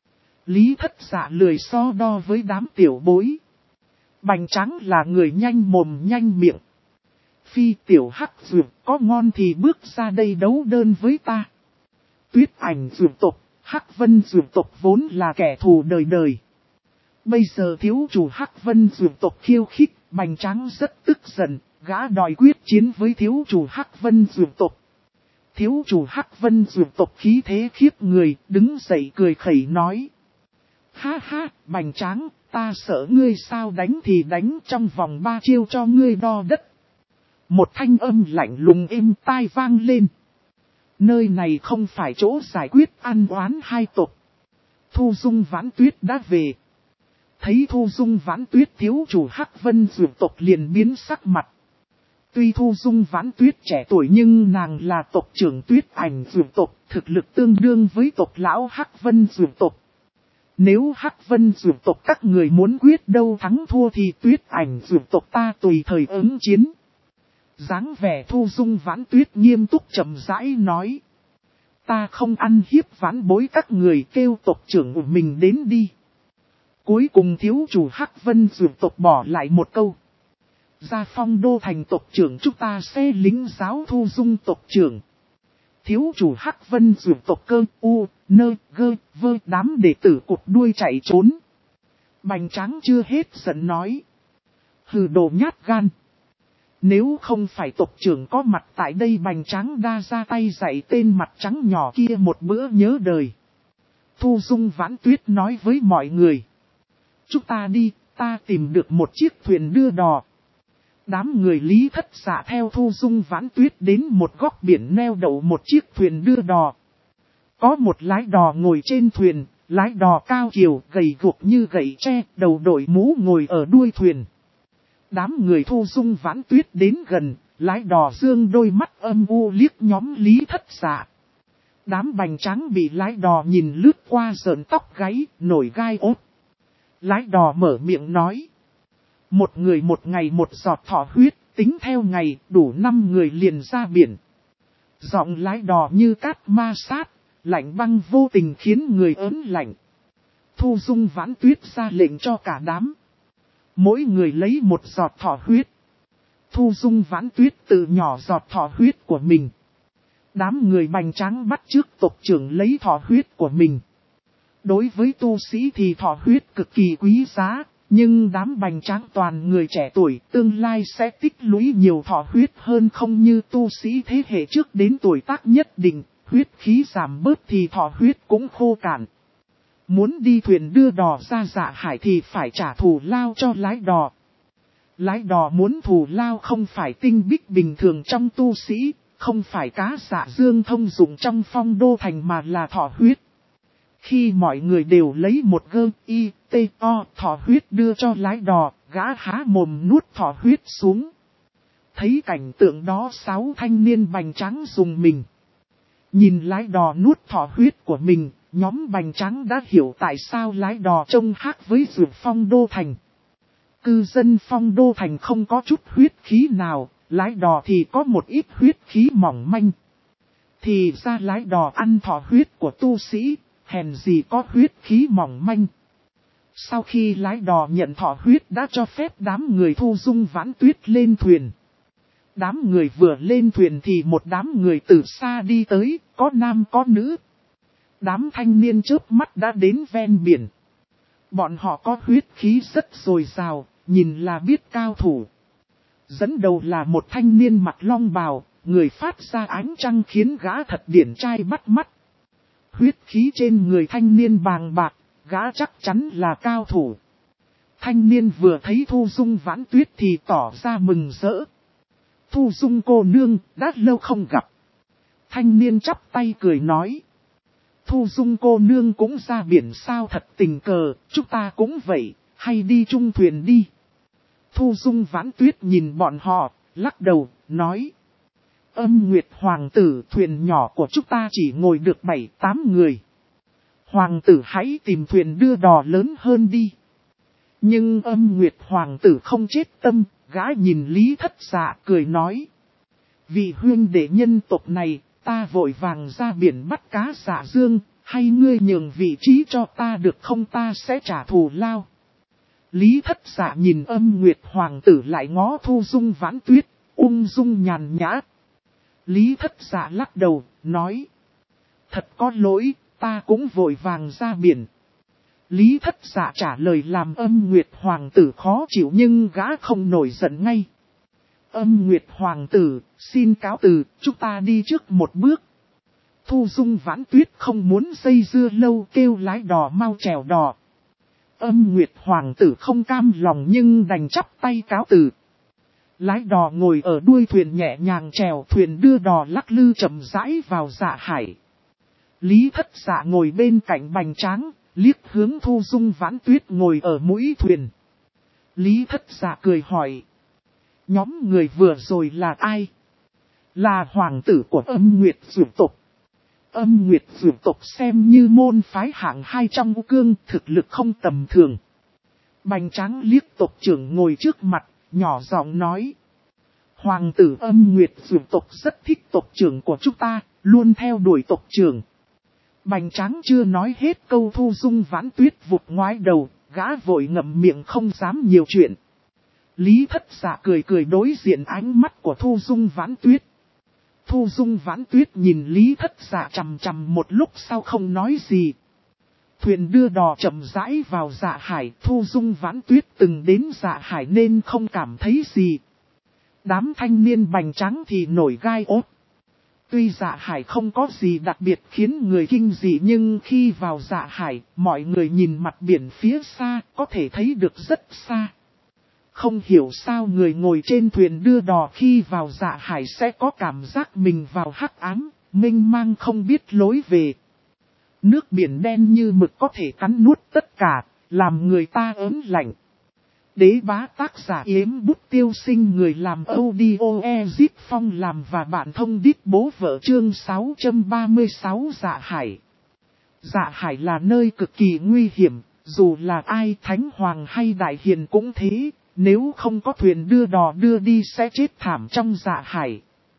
Lý Thất Dạ lười so đo với đám tiểu bối. Bành Tráng là người nhanh mồm nhanh miệng. Phi tiểu Hắc dược có ngon thì bước ra đây đấu đơn với ta. Tuyết Ảnh dược tộc, Hắc Vân dược tộc vốn là kẻ thù đời đời. Bây giờ thiếu chủ Hắc Vân dược tộc khiêu khích, Bành Tráng rất tức giận, gã đòi quyết chiến với thiếu chủ Hắc Vân dược tộc. Thiếu chủ Hắc Vân dược tộc khí thế khiếp người, đứng dậy cười khẩy nói. Ha ha, Bành Tráng, ta sợ ngươi sao, đánh thì đánh, trong vòng 3 chiêu cho ngươi đo đất. Một thanh âm lạnh lùng êm tai vang lên. Nơi này không phải chỗ giải quyết ăn oán hai tộc. Thu Dung Vãn Tuyết đã về. Thấy Thu Dung Vãn Tuyết, thiếu chủ Hắc Vân dược tộc liền biến sắc mặt. Tuy Thu Dung Vãn Tuyết trẻ tuổi nhưng nàng là tộc trưởng Tuyết Ảnh dược tộc, thực lực tương đương với tộc lão Hắc Vân dược tộc. Nếu Hắc Vân dược tộc các người muốn quyết đâu thắng thua thì Tuyết Ảnh dược tộc ta tùy thời ứng chiến. Dáng vẻ Thu Dung Vãn Tuyết nghiêm túc chậm rãi nói. Ta không ăn hiếp vãn bối các người, kêu tộc trưởng của mình đến đi. Cuối cùng thiếu chủ Hắc Vân dược tộc bỏ lại một câu. Ra Phong Đô thành tộc trưởng chúng ta sẽ lính giáo Thu Dung tộc trưởng. Thiếu chủ Hắc Vân dược tộc cơ u, nơ, gơ, vơ, đám đệ tử cụt đuôi chạy trốn. Bành Tráng chưa hết giận nói. Hừ, đồ nhát gan. Nếu không phải tộc trưởng có mặt tại đây, Bành Tráng đa ra tay dạy tên mặt trắng nhỏ kia một bữa nhớ đời. Thu Dung Vãn Tuyết nói với mọi người. Chúng ta đi, ta tìm được một chiếc thuyền đưa đò. Đám người Lý Thất Dạ theo Thu Dung Vãn Tuyết đến một góc biển neo đậu một chiếc thuyền đưa đò. Có một lái đò ngồi trên thuyền, lái đò cao kiều, gầy guộc như gậy tre, đầu đội mũ ngồi ở đuôi thuyền. Đám người Thu Dung Vãn Tuyết đến gần, lái đò dương đôi mắt âm u liếc nhóm Lý Thất Dạ. Đám Bành Tráng bị lái đò nhìn lướt qua sợn tóc gáy, nổi gai ốt. Lái đò mở miệng nói. Một người một ngày một giọt thọ huyết, tính theo ngày, đủ 5 người liền ra biển. Giọng lái đò như cát ma sát, lạnh băng vô tình khiến người ớn lạnh. Thu Dung Vãn Tuyết ra lệnh cho cả đám. Mỗi người lấy một giọt thọ huyết. Thu Dung Vãn Tuyết tự nhỏ giọt thọ huyết của mình. Đám người Bành Tráng bắt chước tộc trưởng lấy thọ huyết của mình. Đối với tu sĩ thì thọ huyết cực kỳ quý giá, nhưng đám Bành Tráng toàn người trẻ tuổi, tương lai sẽ tích lũy nhiều thọ huyết hơn, không như tu sĩ thế hệ trước đến tuổi tác nhất định, huyết khí giảm bớt thì thọ huyết cũng khô cạn. Muốn đi thuyền đưa đò ra Dạ Hải thì phải trả thù lao cho lái đò. Lái đò muốn thù lao không phải tinh bích bình thường trong tu sĩ, không phải cá dạ dương thông dụng trong Phong Đô thành mà là thọ huyết. Khi mọi người đều lấy một gơ y, t, o thọ huyết đưa cho lái đò, gã há mồm nuốt thọ huyết xuống. Thấy cảnh tượng đó 6 thanh niên Bành Tráng dùng mình. Nhìn lái đò nuốt thỏ huyết của mình, nhóm Bành Tráng đã hiểu tại sao lái đò trông khác với Dược Phong Đô Thành. Cư dân Phong Đô Thành không có chút huyết khí nào, lái đò thì có một ít huyết khí mỏng manh. Thì ra lái đò ăn thỏ huyết của tu sĩ, hèn gì có huyết khí mỏng manh. Sau khi lái đò nhận thỏ huyết đã cho phép đám người Thu Dung Vãn Tuyết lên thuyền. Đám người vừa lên thuyền thì một đám người từ xa đi tới, có nam có nữ. Đám thanh niên chớp mắt đã đến ven biển. Bọn họ có huyết khí rất dồi dào, nhìn là biết cao thủ. Dẫn đầu là một thanh niên mặc long bào, người phát ra ánh trăng khiến gã thật điển trai bắt mắt. Huyết khí trên người thanh niên bàng bạc, gã chắc chắn là cao thủ. Thanh niên vừa thấy Thu Dung Vãn Tuyết thì tỏ ra mừng rỡ. Thu Dung cô nương, đã lâu không gặp. Thanh niên chắp tay cười nói. Thu Dung cô nương cũng ra biển sao thật tình cờ, chúng ta cũng vậy, hay đi chung thuyền đi. Thu Dung Vãn Tuyết nhìn bọn họ, lắc đầu, nói. Âm Nguyệt Hoàng tử, thuyền nhỏ của chúng ta chỉ ngồi được 7-8 người. Hoàng tử hãy tìm thuyền đưa đò lớn hơn đi. Nhưng Âm Nguyệt Hoàng tử không chết tâm, gã nhìn Lý Thất Dạ cười nói. Vì huynh đệ nhân tộc này, ta vội vàng ra biển bắt cá Dạ Dương, hay ngươi nhường vị trí cho ta được không, ta sẽ trả thù lao. Lý Thất Dạ nhìn Âm Nguyệt Hoàng tử lại ngó Thu Dung Vãn Tuyết, ung dung nhàn nhã. Lý Thất Dạ lắc đầu, nói. Thật có lỗi, ta cũng vội vàng ra biển. Lý Thất Dạ trả lời làm Âm Nguyệt Hoàng tử khó chịu nhưng gã không nổi giận ngay. Âm Nguyệt Hoàng tử, xin cáo từ, chúng ta đi trước một bước. Thu Dung Vãn Tuyết không muốn dây dưa lâu, kêu lái đò mau chèo đò. Âm Nguyệt Hoàng tử không cam lòng nhưng đành chắp tay cáo từ. Lái đò ngồi ở đuôi thuyền nhẹ nhàng chèo, thuyền đưa đò lắc lư chậm rãi vào Dạ Hải. Lý Thất Dạ ngồi bên cạnh Bành Tráng, liếc hướng Thu Dung Vãn Tuyết ngồi ở mũi thuyền. Lý Thất Dạ cười hỏi. Nhóm người vừa rồi là ai? Là hoàng tử của Âm Nguyệt Dược tộc. Âm Nguyệt Dược tộc xem như môn phái hạng 2 trong cương, thực lực không tầm thường. Bành Tráng liếc tộc trưởng ngồi trước mặt, nhỏ giọng nói. Hoàng tử Âm Nguyệt Dược tộc rất thích tộc trưởng của chúng ta, luôn theo đuổi tộc trưởng. Bành Tráng chưa nói hết câu Thu Dung Vãn Tuyết vụt ngoái đầu, gã vội ngậm miệng không dám nhiều chuyện. Lý Thất Dạ cười cười đối diện ánh mắt của Thu Dung Vãn Tuyết. Thu Dung Vãn Tuyết nhìn Lý Thất Dạ chằm chằm một lúc sau không nói gì. Thuyền đưa đò chậm rãi vào Dạ Hải, Thu Dung Vãn Tuyết từng đến Dạ Hải nên không cảm thấy gì. Đám thanh niên Bành Tráng thì nổi gai ốt. Tuy Dạ Hải không có gì đặc biệt khiến người kinh dị nhưng khi vào Dạ Hải, mọi người nhìn mặt biển phía xa có thể thấy được rất xa. Không hiểu sao người ngồi trên thuyền đưa đò khi vào Dạ Hải sẽ có cảm giác mình vào hắc ám, mênh mang không biết lối về. Nước biển đen như mực có thể cắn nuốt tất cả, làm người ta ớn lạnh. Đế bá tác giả Yếm Bút Tiêu Sinh, người làm audio Ezip Phong làm và bạn thông đít bố vợ, chương 636 Dạ Hải. Dạ Hải là nơi cực kỳ nguy hiểm, dù là ai thánh hoàng hay đại hiền cũng thế, nếu không có thuyền đưa đò đưa đi sẽ chết thảm trong Dạ Hải.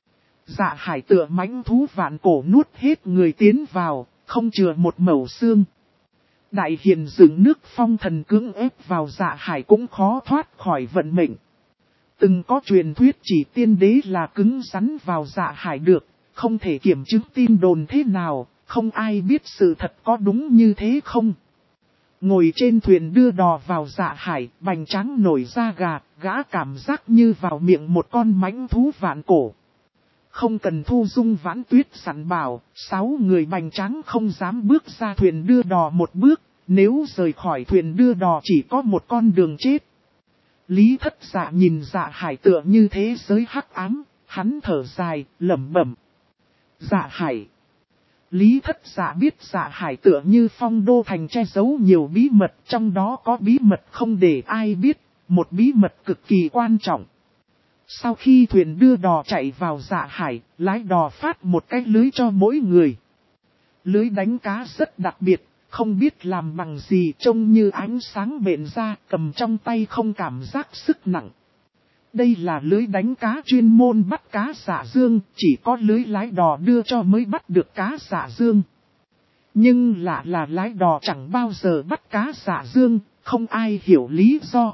Dạ Hải tựa mãnh thú vạn cổ nuốt hết người tiến vào, không chừa một mẩu xương. Đại hiền dựng nước phong thần cưỡng ép vào Dạ Hải cũng khó thoát khỏi vận mệnh. Từng có truyền thuyết chỉ tiên đế là cứng rắn vào Dạ Hải được, không thể kiểm chứng tin đồn thế nào, không ai biết sự thật có đúng như thế không. Ngồi trên thuyền đưa đò vào Dạ Hải, Bành Tráng nổi da gà, gã cảm giác như vào miệng một con mãnh thú vạn cổ. Không cần Thu Dung Vãn Tuyết sẵn bảo, 6 người Bành Tráng không dám bước ra thuyền đưa đò một bước, nếu rời khỏi thuyền đưa đò chỉ có một con đường chết. Lý Thất Dạ nhìn Dạ Hải tựa như thế giới hắc ám, hắn thở dài, lẩm bẩm. Dạ Hải. Lý Thất Dạ biết Dạ Hải tựa như Phong Đô Thành che giấu nhiều bí mật, trong đó có bí mật không để ai biết, một bí mật cực kỳ quan trọng. Sau khi thuyền đưa đò chạy vào Dạ Hải, lái đò phát một cái lưới cho mỗi người. Lưới đánh cá rất đặc biệt, không biết làm bằng gì, trông như ánh sáng bện ra, cầm trong tay không cảm giác sức nặng. Đây là lưới đánh cá chuyên môn bắt cá Dạ Dương, chỉ có lưới lái đò đưa cho mới bắt được cá Dạ Dương. Nhưng lạ là lái đò chẳng bao giờ bắt cá Dạ Dương, không ai hiểu lý do.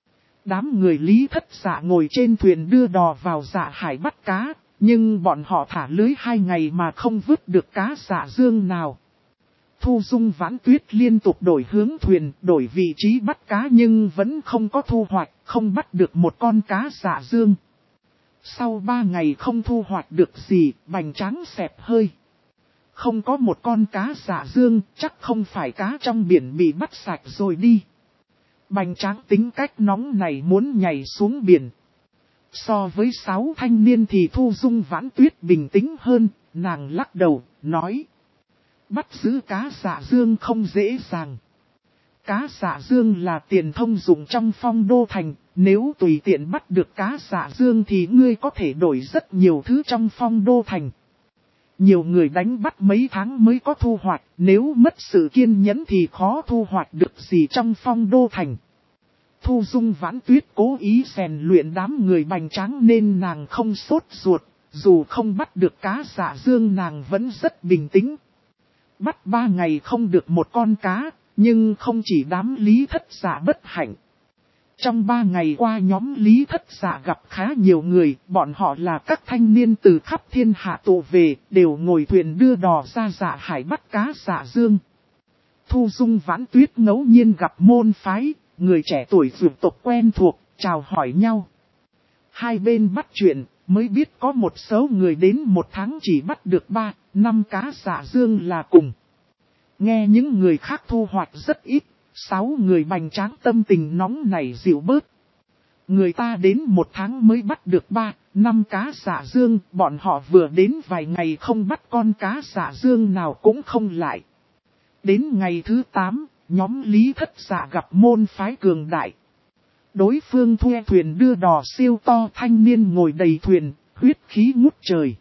Đám người Lý Thất Dạ ngồi trên thuyền đưa đò vào Dạ Hải bắt cá, nhưng bọn họ thả lưới 2 ngày mà không vớt được cá Dạ Dương nào. Thu Dung Vãn Tuyết liên tục đổi hướng thuyền, đổi vị trí bắt cá nhưng vẫn không có thu hoạch, không bắt được một con cá Dạ Dương. Sau 3 ngày không thu hoạch được gì, Bành Tráng xẹp hơi. Không có một con cá Dạ Dương, chắc không phải cá trong biển bị bắt sạch rồi đi. Bành Tráng tính cách nóng này muốn nhảy xuống biển. So với 6 thanh niên thì Thu Dung Vãn Tuyết bình tĩnh hơn, nàng lắc đầu, nói. Bắt giữ cá Dạ Dương không dễ dàng. Cá Dạ Dương là tiền thông dụng trong Phong Đô Thành, nếu tùy tiện bắt được cá Dạ Dương thì ngươi có thể đổi rất nhiều thứ trong Phong Đô Thành. Nhiều người đánh bắt mấy tháng mới có thu hoạch, nếu mất sự kiên nhẫn thì khó thu hoạch được gì trong Phong Đô Thành. Thu Dung Vãn Tuyết cố ý rèn luyện đám người Bành Tráng nên nàng không sốt ruột, dù không bắt được cá Dạ Dương nàng vẫn rất bình tĩnh. Bắt 3 ngày không được một con cá, nhưng không chỉ đám Lý Thất Dạ bất hạnh. Trong 3 ngày qua nhóm Lý Thất Dạ gặp khá nhiều người, bọn họ là các thanh niên từ khắp thiên hạ tụ về, đều ngồi thuyền đưa đò ra Dạ Hải bắt cá Dạ Dương. Thu Dung Vãn Tuyết ngẫu nhiên gặp môn phái, người trẻ tuổi vượt tộc quen thuộc, chào hỏi nhau. Hai bên bắt chuyện, mới biết có một số người đến 1 tháng chỉ bắt được 3, 5 cá Dạ Dương là cùng. Nghe những người khác thu hoạch rất ít, 6 người Bành Tráng tâm tình nóng này dịu bớt. Người ta đến 1 tháng mới bắt được 3, 5 cá Dạ Dương, bọn họ vừa đến vài ngày không bắt con cá Dạ Dương nào cũng không lại. Đến ngày thứ 8, nhóm Lý Thất Dạ gặp môn phái cường đại. Đối phương thuê thuyền đưa đò siêu to, thanh niên ngồi đầy thuyền, huyết khí ngút trời.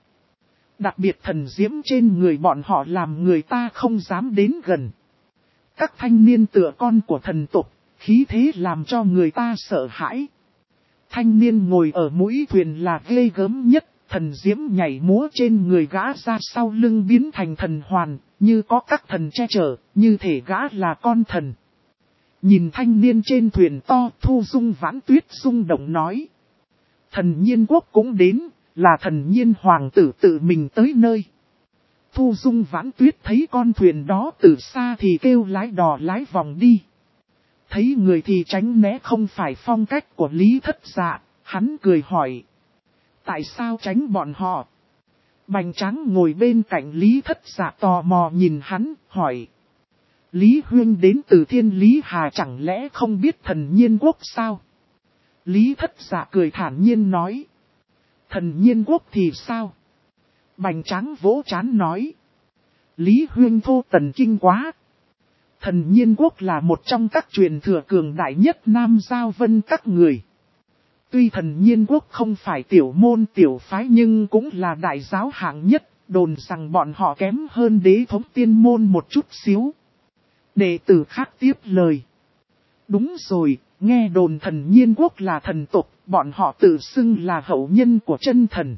Đặc biệt thần diễm trên người bọn họ làm người ta không dám đến gần. Các thanh niên tựa con của thần tộc, khí thế làm cho người ta sợ hãi. Thanh niên ngồi ở mũi thuyền là ghê gớm nhất, thần diễm nhảy múa trên người gã ra sau lưng biến thành thần hoàn, như có các thần che chở, như thể gã là con thần. Nhìn thanh niên trên thuyền to, Thu Dung Vãn Tuyết rung động nói. Thần Nhiên Quốc cũng đến, là Thần Nhiên Hoàng tử tự mình tới nơi. Thu Dung Vãn Tuyết thấy con thuyền đó từ xa thì kêu lái đò lái vòng đi. Thấy người thì tránh né không phải phong cách của Lý Thất Dạ, hắn cười hỏi. Tại sao tránh bọn họ? Bành Tráng ngồi bên cạnh Lý Thất Dạ tò mò nhìn hắn, hỏi. Lý Huyên đến từ Thiên Lý Hà chẳng lẽ không biết Thần Nhiên Quốc sao? Lý Thất Dạ cười thản nhiên nói. Thần Nhiên Quốc thì sao? Bành Tráng vỗ trán nói. Lý Huyên thô tần kinh quá. Thần Nhiên Quốc là một trong các truyền thừa cường đại nhất Nam Giao Vân các người. Tuy Thần Nhiên Quốc không phải tiểu môn tiểu phái nhưng cũng là đại giáo hạng nhất, đồn rằng bọn họ kém hơn Đế Thống Tiên Môn một chút xíu. Đệ tử khác tiếp lời. Đúng rồi, nghe đồn Thần Nhiên Quốc là thần tộc, bọn họ tự xưng là hậu nhân của chân thần.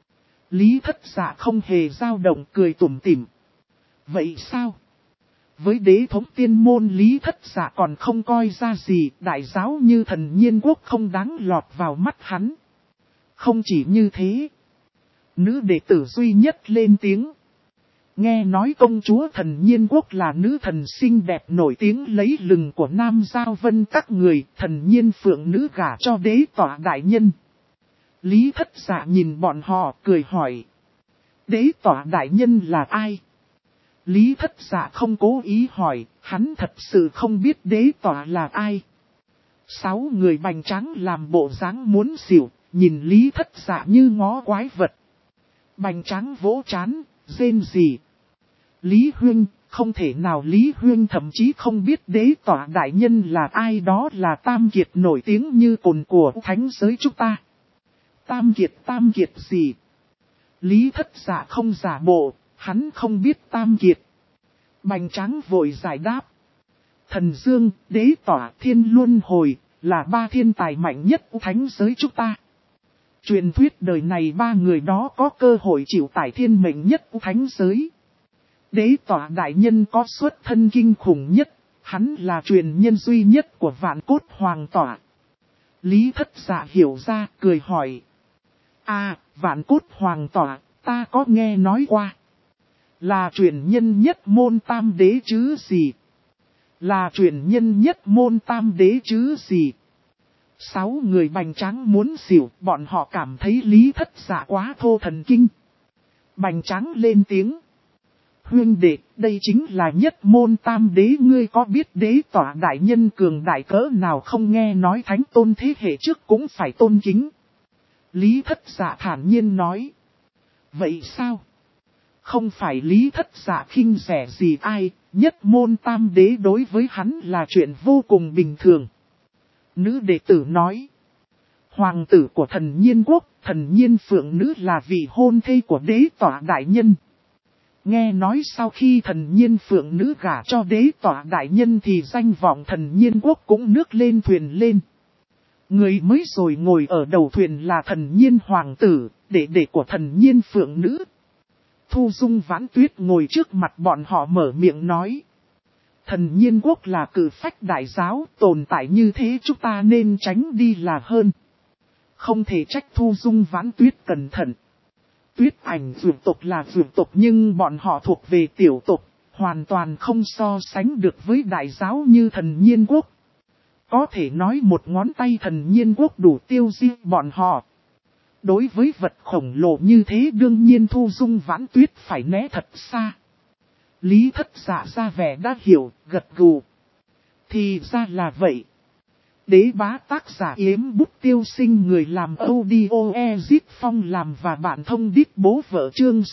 Lý Thất Dạ không hề dao động, cười tủm tỉm. Vậy sao? Với Đế Thống Tiên Môn Lý Thất Dạ còn không coi ra gì, đại giáo như Thần Nhiên Quốc không đáng lọt vào mắt hắn. Không chỉ như thế. Nữ đệ tử duy nhất lên tiếng. Nghe nói công chúa Thần Nhiên Quốc là nữ thần xinh đẹp nổi tiếng lấy lừng của Nam Giao Vân các người, Thần Nhiên Phượng nữ gả cho đế tỏa đại nhân. Lý Thất Dạ nhìn bọn họ cười hỏi. Đế tỏa đại nhân là ai? Lý Thất Dạ không cố ý hỏi, hắn thật sự không biết đế tỏa là ai. 6 người Bành Tráng làm bộ dáng muốn xỉu, nhìn Lý Thất Dạ như ngó quái vật. Bành Tráng vỗ trán, rên rỉ. Lý Huyên, không thể nào Lý Huyên thậm chí không biết đế tỏa đại nhân là ai, đó là tam kiệt nổi tiếng như cồn của thánh giới chúng ta. Tam kiệt gì? Lý Thất Dạ không giả bộ, hắn không biết tam kiệt. Bành Tráng vội giải đáp. Thần Dương, Đế Tỏa, Thiên Luân Hồi, là ba thiên tài mạnh nhất thánh giới chúng ta. Truyền thuyết đời này ba người đó có cơ hội chịu tải thiên mệnh nhất thánh giới. Đế Tỏa đại nhân có xuất thân kinh khủng nhất, hắn là truyền nhân duy nhất của Vạn Cốt Hoàng Tỏa. Lý Thất Dạ hiểu ra, cười hỏi. Vạn Cốt Hoàng Tỏa, ta có nghe nói qua. Là truyền nhân nhất môn tam đế chứ gì? Là truyền nhân nhất môn tam đế chứ gì? 6 người Bành Tráng muốn xỉu, bọn họ cảm thấy Lý Thất Dạ quá thô thần kinh. Bành Tráng lên tiếng. Huynh đệ, đây chính là nhất môn tam đế, ngươi có biết Đế Tỏa đại nhân cường đại cỡ nào không, nghe nói thánh tôn thế hệ trước cũng phải tôn kính. Lý Thất Dạ thản nhiên nói. Vậy sao? Không phải Lý Thất Dạ khinh rẻ gì ai, nhất môn tam đế đối với hắn là chuyện vô cùng bình thường. Nữ đệ tử nói. Hoàng tử của Thần Nhiên Quốc, Thần Nhiên Phượng Nữ là vị hôn thê của Đế Tỏa đại nhân. Nghe nói sau khi Thần Nhiên Phượng Nữ gả cho Đế Tỏa đại nhân thì danh vọng Thần Nhiên Quốc cũng nước lên thuyền lên. Người mới rồi ngồi ở đầu thuyền là Thần Nhiên Hoàng tử, đệ của Thần Nhiên Phượng Nữ. Thu Dung Vãn Tuyết ngồi trước mặt bọn họ mở miệng nói. Thần Nhiên Quốc là cử phách đại giáo, tồn tại như thế chúng ta nên tránh đi là hơn. Không thể trách Thu Dung Vãn Tuyết cẩn thận. Tuyết Ảnh vượt tộc là vượt tộc nhưng bọn họ thuộc về tiểu tộc, hoàn toàn không so sánh được với đại giáo như Thần Nhiên Quốc. Có thể nói một ngón tay Thần Nhiên Quốc đủ tiêu diệt bọn họ. Đối với vật khổng lồ như thế đương nhiên Thu Dung Vãn Tuyết phải né thật xa. Lý Thất Dạ ra vẻ đã hiểu, gật gù. Thì ra là vậy. Đế Bá tác giả Yếm Bút Tiêu Sinh, người làm audio Ezip Phong làm và bạn thông đít bố vợ, chương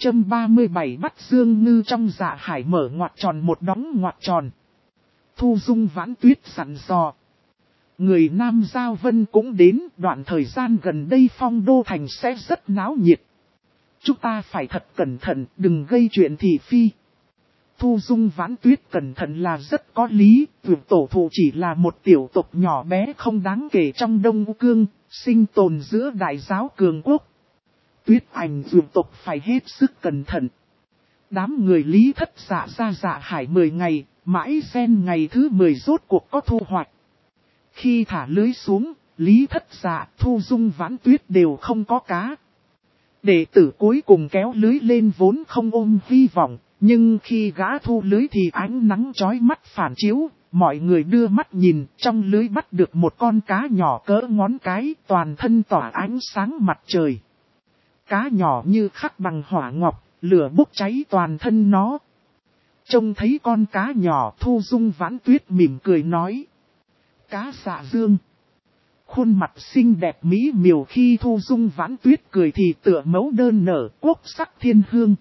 637 bắt Dương Ngư trong Dạ Hải mở ngoặc tròn một đóng ngoặc tròn. Thu Dung Vãn Tuyết sẵn dò. Người Nam Giao Vân cũng đến, đoạn thời gian gần đây Phong Đô Thành sẽ rất náo nhiệt. Chúng ta phải thật cẩn thận, đừng gây chuyện thị phi. Thu Dung Vãn Tuyết cẩn thận là rất có lý, vượt tổ thụ chỉ là một tiểu tộc nhỏ bé không đáng kể trong Đông Cương, sinh tồn giữa đại giáo cường quốc. Tuyết Ảnh vượt tộc phải hết sức cẩn thận. Đám người Lý Thất Dạ ra Dạ Hải 10 ngày, mãi xen ngày thứ 10 rốt cuộc có thu hoạch. Khi thả lưới xuống, Lý Thất Dạ, Thu Dung Vãn Tuyết đều không có cá. Đệ tử cuối cùng kéo lưới lên vốn không ôm hy vọng, nhưng khi gã thu lưới thì ánh nắng chói mắt phản chiếu, mọi người đưa mắt nhìn, trong lưới bắt được một con cá nhỏ cỡ ngón cái, toàn thân tỏa ánh sáng mặt trời. Cá nhỏ như khắc bằng hỏa ngọc, lửa bốc cháy toàn thân nó. Trông thấy con cá nhỏ, Thu Dung Vãn Tuyết mỉm cười nói. Cá Dạ Dương. Khuôn mặt xinh đẹp mỹ miều, khi Thu Dung Vãn Tuyết cười thì tựa mẫu đơn nở, quốc sắc thiên hương.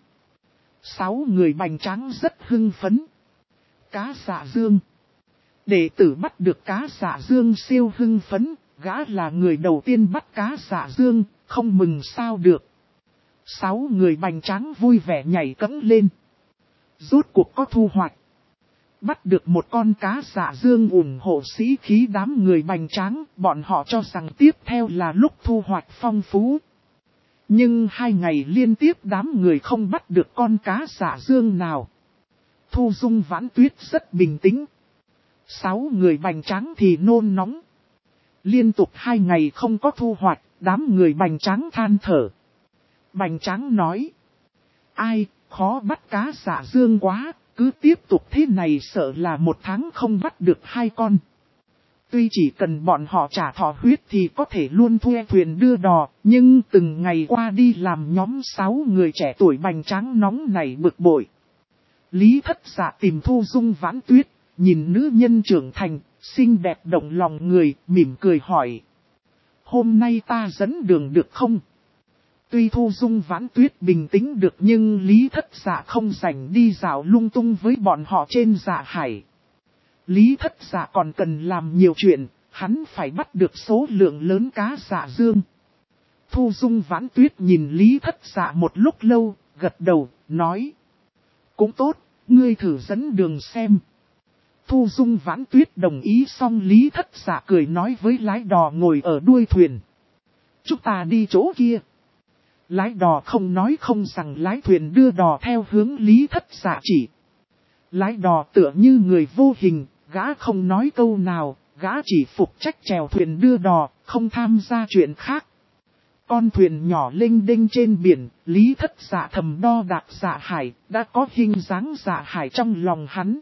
6 người Bành Tráng rất hưng phấn. Cá Dạ Dương. Đệ tử bắt được cá Dạ Dương siêu hưng phấn, gã là người đầu tiên bắt cá Dạ Dương, không mừng sao được. 6 người Bành Tráng vui vẻ nhảy cẫng lên. Rốt cuộc có thu hoạch. Bắt được một con cá Dạ Dương ủng hộ sĩ khí đám người Bành Tráng, bọn họ cho rằng tiếp theo là lúc thu hoạch phong phú. Nhưng 2 ngày liên tiếp đám người không bắt được con cá Dạ Dương nào. Thu Dung Vãn Tuyết rất bình tĩnh. 6 người Bành Tráng thì nôn nóng. Liên tục 2 ngày không có thu hoạch, đám người Bành Tráng than thở. Bành Tráng nói. Ai, khó bắt cá Dạ Dương quá, cứ tiếp tục thế này sợ là 1 tháng không bắt được 2 con. Tuy chỉ cần bọn họ trả thọ huyết thì có thể luôn thuê thuyền đưa đò, nhưng từng ngày qua đi làm nhóm 6 người trẻ tuổi Bành Tráng nóng này bực bội. Lý Thất Dạ tìm Thu Dung Vãn Tuyết, nhìn nữ nhân trưởng thành, xinh đẹp động lòng người, mỉm cười hỏi. Hôm nay ta dẫn đường được không? Tuy Thu Dung Vãn Tuyết bình tĩnh được nhưng Lý Thất Dạ không rảnh đi dạo lung tung với bọn họ trên Dạ Hải. Lý Thất Dạ còn cần làm nhiều chuyện, hắn phải bắt được số lượng lớn cá Dạ Dương. Thu Dung Vãn Tuyết nhìn Lý Thất Dạ một lúc lâu, gật đầu, nói. Cũng tốt, ngươi thử dẫn đường xem. Thu Dung Vãn Tuyết đồng ý xong Lý Thất Dạ cười nói với lái đò ngồi ở đuôi thuyền. Chúng ta đi chỗ kia. Lái đò không nói không rằng lái thuyền đưa đò theo hướng Lý Thất Dạ chỉ. Lái đò tựa như người vô hình, gã không nói câu nào, gã chỉ phụ trách chèo thuyền đưa đò, không tham gia chuyện khác. Con thuyền nhỏ lênh đênh trên biển, Lý Thất Dạ thầm đo đạc Dạ Hải, đã có hình dáng Dạ Hải trong lòng hắn.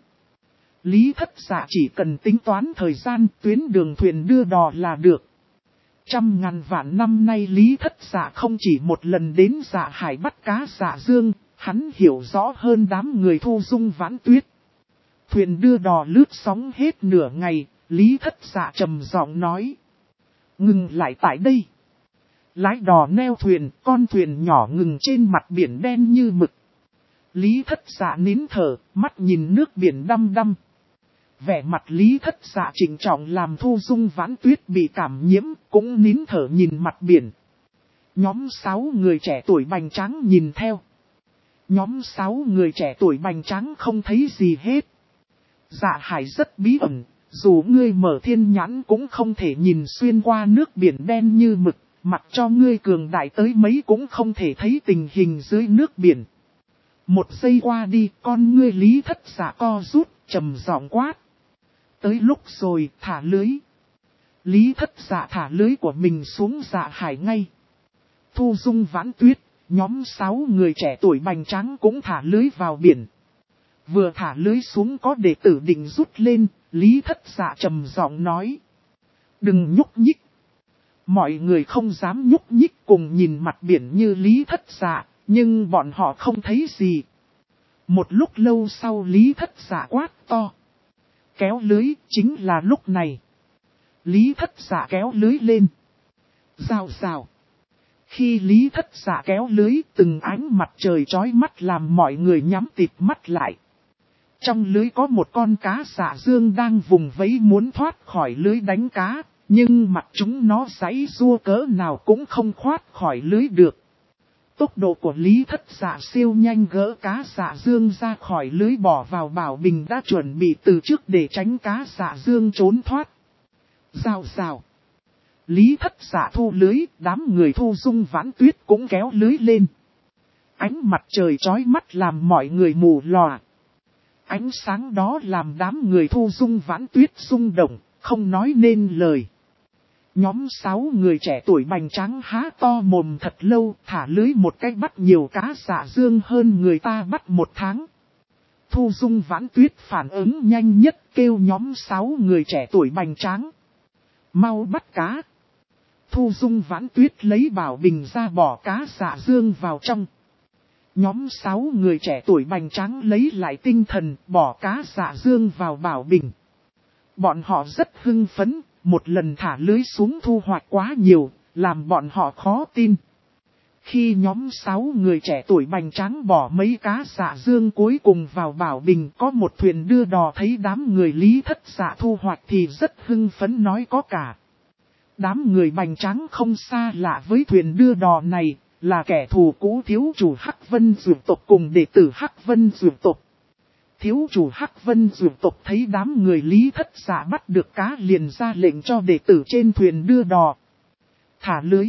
Lý Thất Dạ chỉ cần tính toán thời gian tuyến đường thuyền đưa đò là được. Trăm ngàn vạn năm nay Lý Thất Dạ không chỉ một lần đến Dạ Hải bắt cá Dạ Dương, hắn hiểu rõ hơn đám người Thu Dung Vãn Tuyết. Thuyền đưa đò lướt sóng hết nửa ngày, Lý Thất Dạ trầm giọng nói. Ngừng lại tại đây. Lái đò neo thuyền, con thuyền nhỏ ngừng trên mặt biển đen như mực. Lý Thất Dạ nín thở, mắt nhìn nước biển đăm đăm. Vẻ mặt Lý Thất Dạ trịnh trọng làm Thu Dung Vãn Tuyết bị cảm nhiễm, cũng nín thở nhìn mặt biển. Nhóm 6 người trẻ tuổi bành tráng nhìn theo. Nhóm 6 người trẻ tuổi bành tráng không thấy gì hết. Dạ Hải rất bí ẩn, dù ngươi mở thiên nhãn cũng không thể nhìn xuyên qua nước biển đen như mực, mặc cho ngươi cường đại tới mấy cũng không thể thấy tình hình dưới nước biển. Một giây qua đi, con ngươi Lý Thất Dạ co rút, trầm giọng quát. Tới lúc rồi, thả lưới. Lý Thất Dạ thả lưới của mình xuống Dạ Hải ngay. Thu Dung Vãn Tuyết, nhóm 6 người trẻ tuổi bành tráng cũng thả lưới vào biển. Vừa thả lưới xuống có đệ tử định rút lên, Lý Thất Dạ trầm giọng nói. Đừng nhúc nhích. Mọi người không dám nhúc nhích cùng nhìn mặt biển như Lý Thất Dạ, nhưng bọn họ không thấy gì. Một lúc lâu sau Lý Thất Dạ quát to. Kéo lưới, chính là lúc này. Lý Thất Dạ kéo lưới lên. Rào rào. Khi Lý Thất Dạ kéo lưới, từng ánh mặt trời chói mắt làm mọi người nhắm tịt mắt lại. Trong lưới có một con cá Dạ Dương đang vùng vẫy muốn thoát khỏi lưới đánh cá, nhưng mặt chúng nó giãy giụa cỡ nào cũng không thoát khỏi lưới được. Tốc độ của Lý Thất Dạ siêu nhanh, gỡ cá Dạ Dương ra khỏi lưới bỏ vào bảo bình đã chuẩn bị từ trước để tránh cá Dạ Dương trốn thoát. Rào rào. Lý Thất Dạ thu lưới, đám người Thu Dung Vãn Tuyết cũng kéo lưới lên. Ánh mặt trời chói mắt làm mọi người mù lòa. Ánh sáng đó làm đám người Thu Dung Vãn Tuyết rung động, không nói nên lời. Nhóm 6 người trẻ tuổi bành tráng há to mồm thật lâu, thả lưới một cách bắt nhiều cá Dạ Dương hơn người ta bắt một tháng. Thu Dung Vãn Tuyết phản ứng nhanh nhất, kêu nhóm 6 người trẻ tuổi bành tráng. Mau bắt cá. Thu Dung Vãn Tuyết lấy bảo bình ra bỏ cá Dạ Dương vào trong. Nhóm 6 người trẻ tuổi bành tráng lấy lại tinh thần, bỏ cá Dạ Dương vào bảo bình. Bọn họ rất hưng phấn, một lần thả lưới xuống thu hoạch quá nhiều, làm bọn họ khó tin. Khi nhóm 6 người trẻ tuổi bành tráng bỏ mấy cá Dạ Dương cuối cùng vào bảo bình, có một thuyền đưa đò thấy đám người Lý Thất Dạ thu hoạch thì rất hưng phấn nói có cả. Đám người bành tráng không xa lạ với thuyền đưa đò này, là kẻ thù cũ thiếu chủ Hắc Vân Dược tộc cùng đệ tử Hắc Vân Dược tộc. Thiếu chủ Hắc Vân Dược tộc thấy đám người Lý Thất Dạ bắt được cá liền ra lệnh cho đệ tử trên thuyền đưa đò. Thả lưới.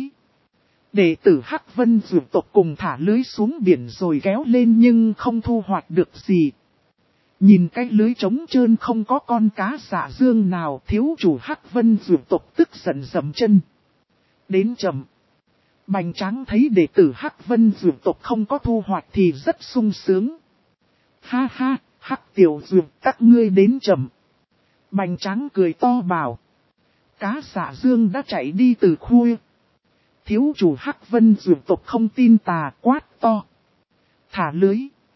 Đệ tử Hắc Vân Dược tộc cùng thả lưới xuống biển rồi kéo lên nhưng không thu hoạch được gì. Nhìn cái lưới trống trơn không có con cá Dạ Dương nào, thiếu chủ Hắc Vân Dược tộc tức giận dầm chân. Đến chậm. Bành tráng thấy đệ tử Hắc Vân Dược tộc không có thu hoạch thì rất sung sướng. Ha ha, Hắc tiểu Dược các ngươi đến chậm. Bành tráng cười to bảo. Cá Dạ Dương đã chạy đi từ khuya. Thiếu chủ Hắc Vân Dược tộc không tin tà, quát to. Thả lưới.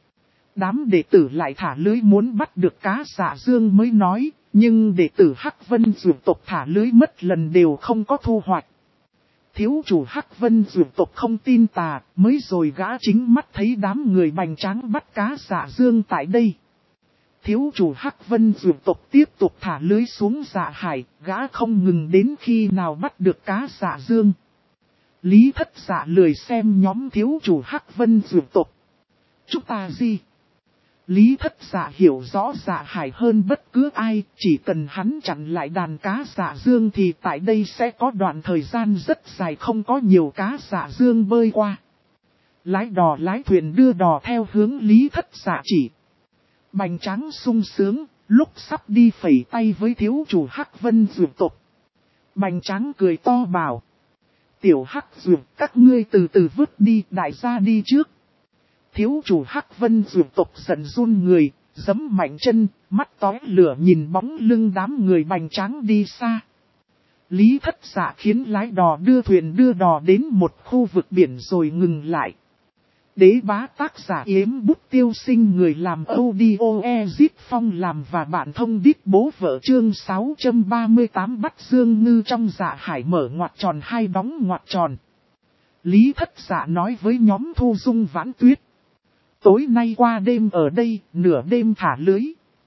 Đám đệ tử lại thả lưới muốn bắt được cá Dạ Dương mới nói, nhưng đệ tử Hắc Vân Dược tộc thả lưới mất lần đều không có thu hoạch. Thiếu chủ Hắc Vân Dược tộc không tin tà, mới rồi gã chính mắt thấy đám người bành tráng bắt cá Dạ Dương tại đây. Thiếu chủ Hắc Vân Dược tộc tiếp tục thả lưới xuống Dạ Hải, gã không ngừng đến khi nào bắt được cá Dạ Dương. Lý Thất Dạ lười xem nhóm thiếu chủ Hắc Vân dược tộc. Chúng ta gì? Lý Thất Dạ hiểu rõ Dạ Hải hơn bất cứ ai, chỉ cần hắn chặn lại đàn cá Dạ Dương thì tại đây sẽ có đoạn thời gian rất dài không có nhiều cá Dạ Dương bơi qua. Lái đò lái thuyền đưa đò theo hướng Lý Thất Dạ chỉ. Bành Tráng sung sướng, lúc sắp đi phẩy tay với thiếu chủ Hắc Vân dược tộc. Bành Tráng cười to bảo. Tiểu Hắc dược, các ngươi từ từ vứt đi, đại gia đi trước. Thiếu chủ Hắc Vân dược tộc giận run người, giẫm mạnh chân, mắt tóe lửa nhìn bóng lưng đám người Bành Tráng đi xa. Lý Thất Dạ khiến lái đò đưa thuyền đưa đò đến một khu vực biển rồi ngừng lại. Đế bá tác giả Yếm Bút Tiêu Sinh, người làm audio Ezip Phong làm và bạn thông đít bố vợ, chương 638 bắt Dương Ngư trong Dạ Hải mở ngoặc tròn hai đóng ngoặc tròn. Lý Thất Dạ nói với nhóm Thu Dung Vãn Tuyết. Tối nay qua đêm ở đây, nửa đêm thả lưới.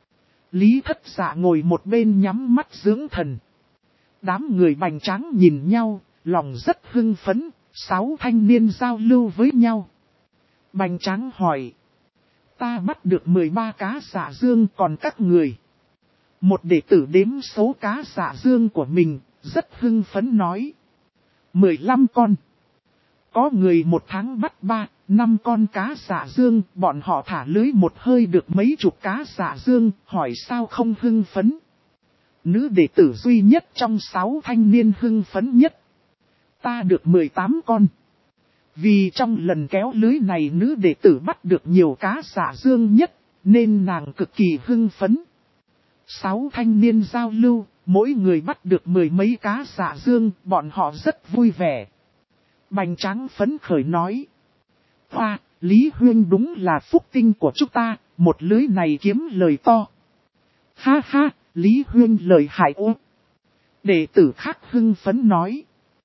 Lý Thất Dạ ngồi một bên nhắm mắt dưỡng thần. Đám người Bành Tráng nhìn nhau, lòng rất hưng phấn, 6 thanh niên giao lưu với nhau. Bành Tráng hỏi. Ta bắt được 13 cá Dạ Dương, còn các người. Một đệ tử đếm số cá Dạ Dương của mình, rất hưng phấn nói. 15 con. Có người một tháng bắt 3-5 con cá Dạ Dương, bọn họ thả lưới một hơi được mấy chục cá Dạ Dương, hỏi sao không hưng phấn. Nữ đệ tử duy nhất trong 6 thanh niên hưng phấn nhất. Ta được 18 con. Vì trong lần kéo lưới này nữ đệ tử bắt được nhiều cá Dạ Dương nhất, nên nàng cực kỳ hưng phấn. 6 thanh niên giao lưu, mỗi người bắt được 10 mấy cá Dạ Dương, bọn họ rất vui vẻ. Bành Tráng phấn khởi nói. Hoa, Lý Huyên đúng là phúc tinh của chúng ta, một lưới này kiếm lời to. Ha ha, Lý Huyên lời hại ô. Đệ tử khác hưng phấn nói.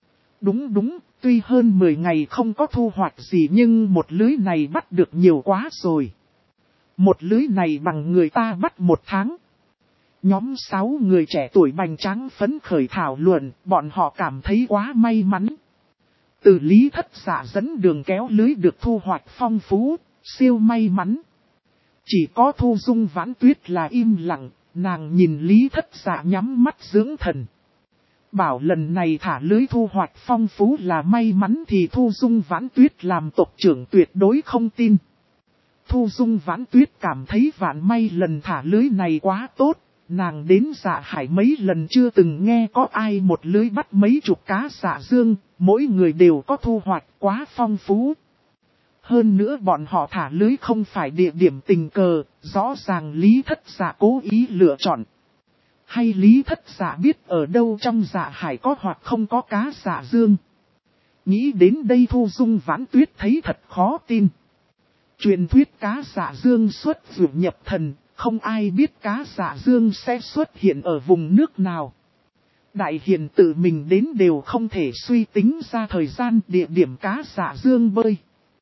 Đúng, tuy hơn 10 ngày không có thu hoạch gì nhưng một lưới này bắt được nhiều quá rồi. Một lưới này bằng người ta bắt một tháng. Nhóm 6 người trẻ tuổi Bành Tráng phấn khởi thảo luận, bọn họ cảm thấy quá may mắn. Từ Lý Thất Dạ dẫn đường kéo lưới được thu hoạch phong phú, siêu may mắn. Chỉ có Thu Dung Vãn Tuyết là im lặng, nàng nhìn Lý Thất Dạ nhắm mắt dưỡng thần. Bảo lần này thả lưới thu hoạch phong phú là may mắn thì Thu Dung Vãn Tuyết làm tộc trưởng tuyệt đối không tin. Thu Dung Vãn Tuyết cảm thấy vạn may lần thả lưới này quá tốt. Nàng đến Dạ Hải mấy lần chưa từng nghe có ai một lưới bắt mấy chục cá Dạ Dương, mỗi người đều có thu hoạch quá phong phú. Hơn nữa bọn họ thả lưới không phải địa điểm tình cờ, rõ ràng Lý Thất Dạ cố ý lựa chọn. Hay Lý Thất Dạ biết ở đâu trong Dạ Hải có hoặc không có cá Dạ Dương. Nghĩ đến đây Thu Dung Vãn Tuyết thấy thật khó tin. Truyền thuyết cá Dạ Dương xuất vượt nhập thần. Không ai biết cá Dạ Dương sẽ xuất hiện ở vùng nước nào. Đại hiền tự mình đến đều không thể suy tính ra thời gian địa điểm cá Dạ Dương bơi.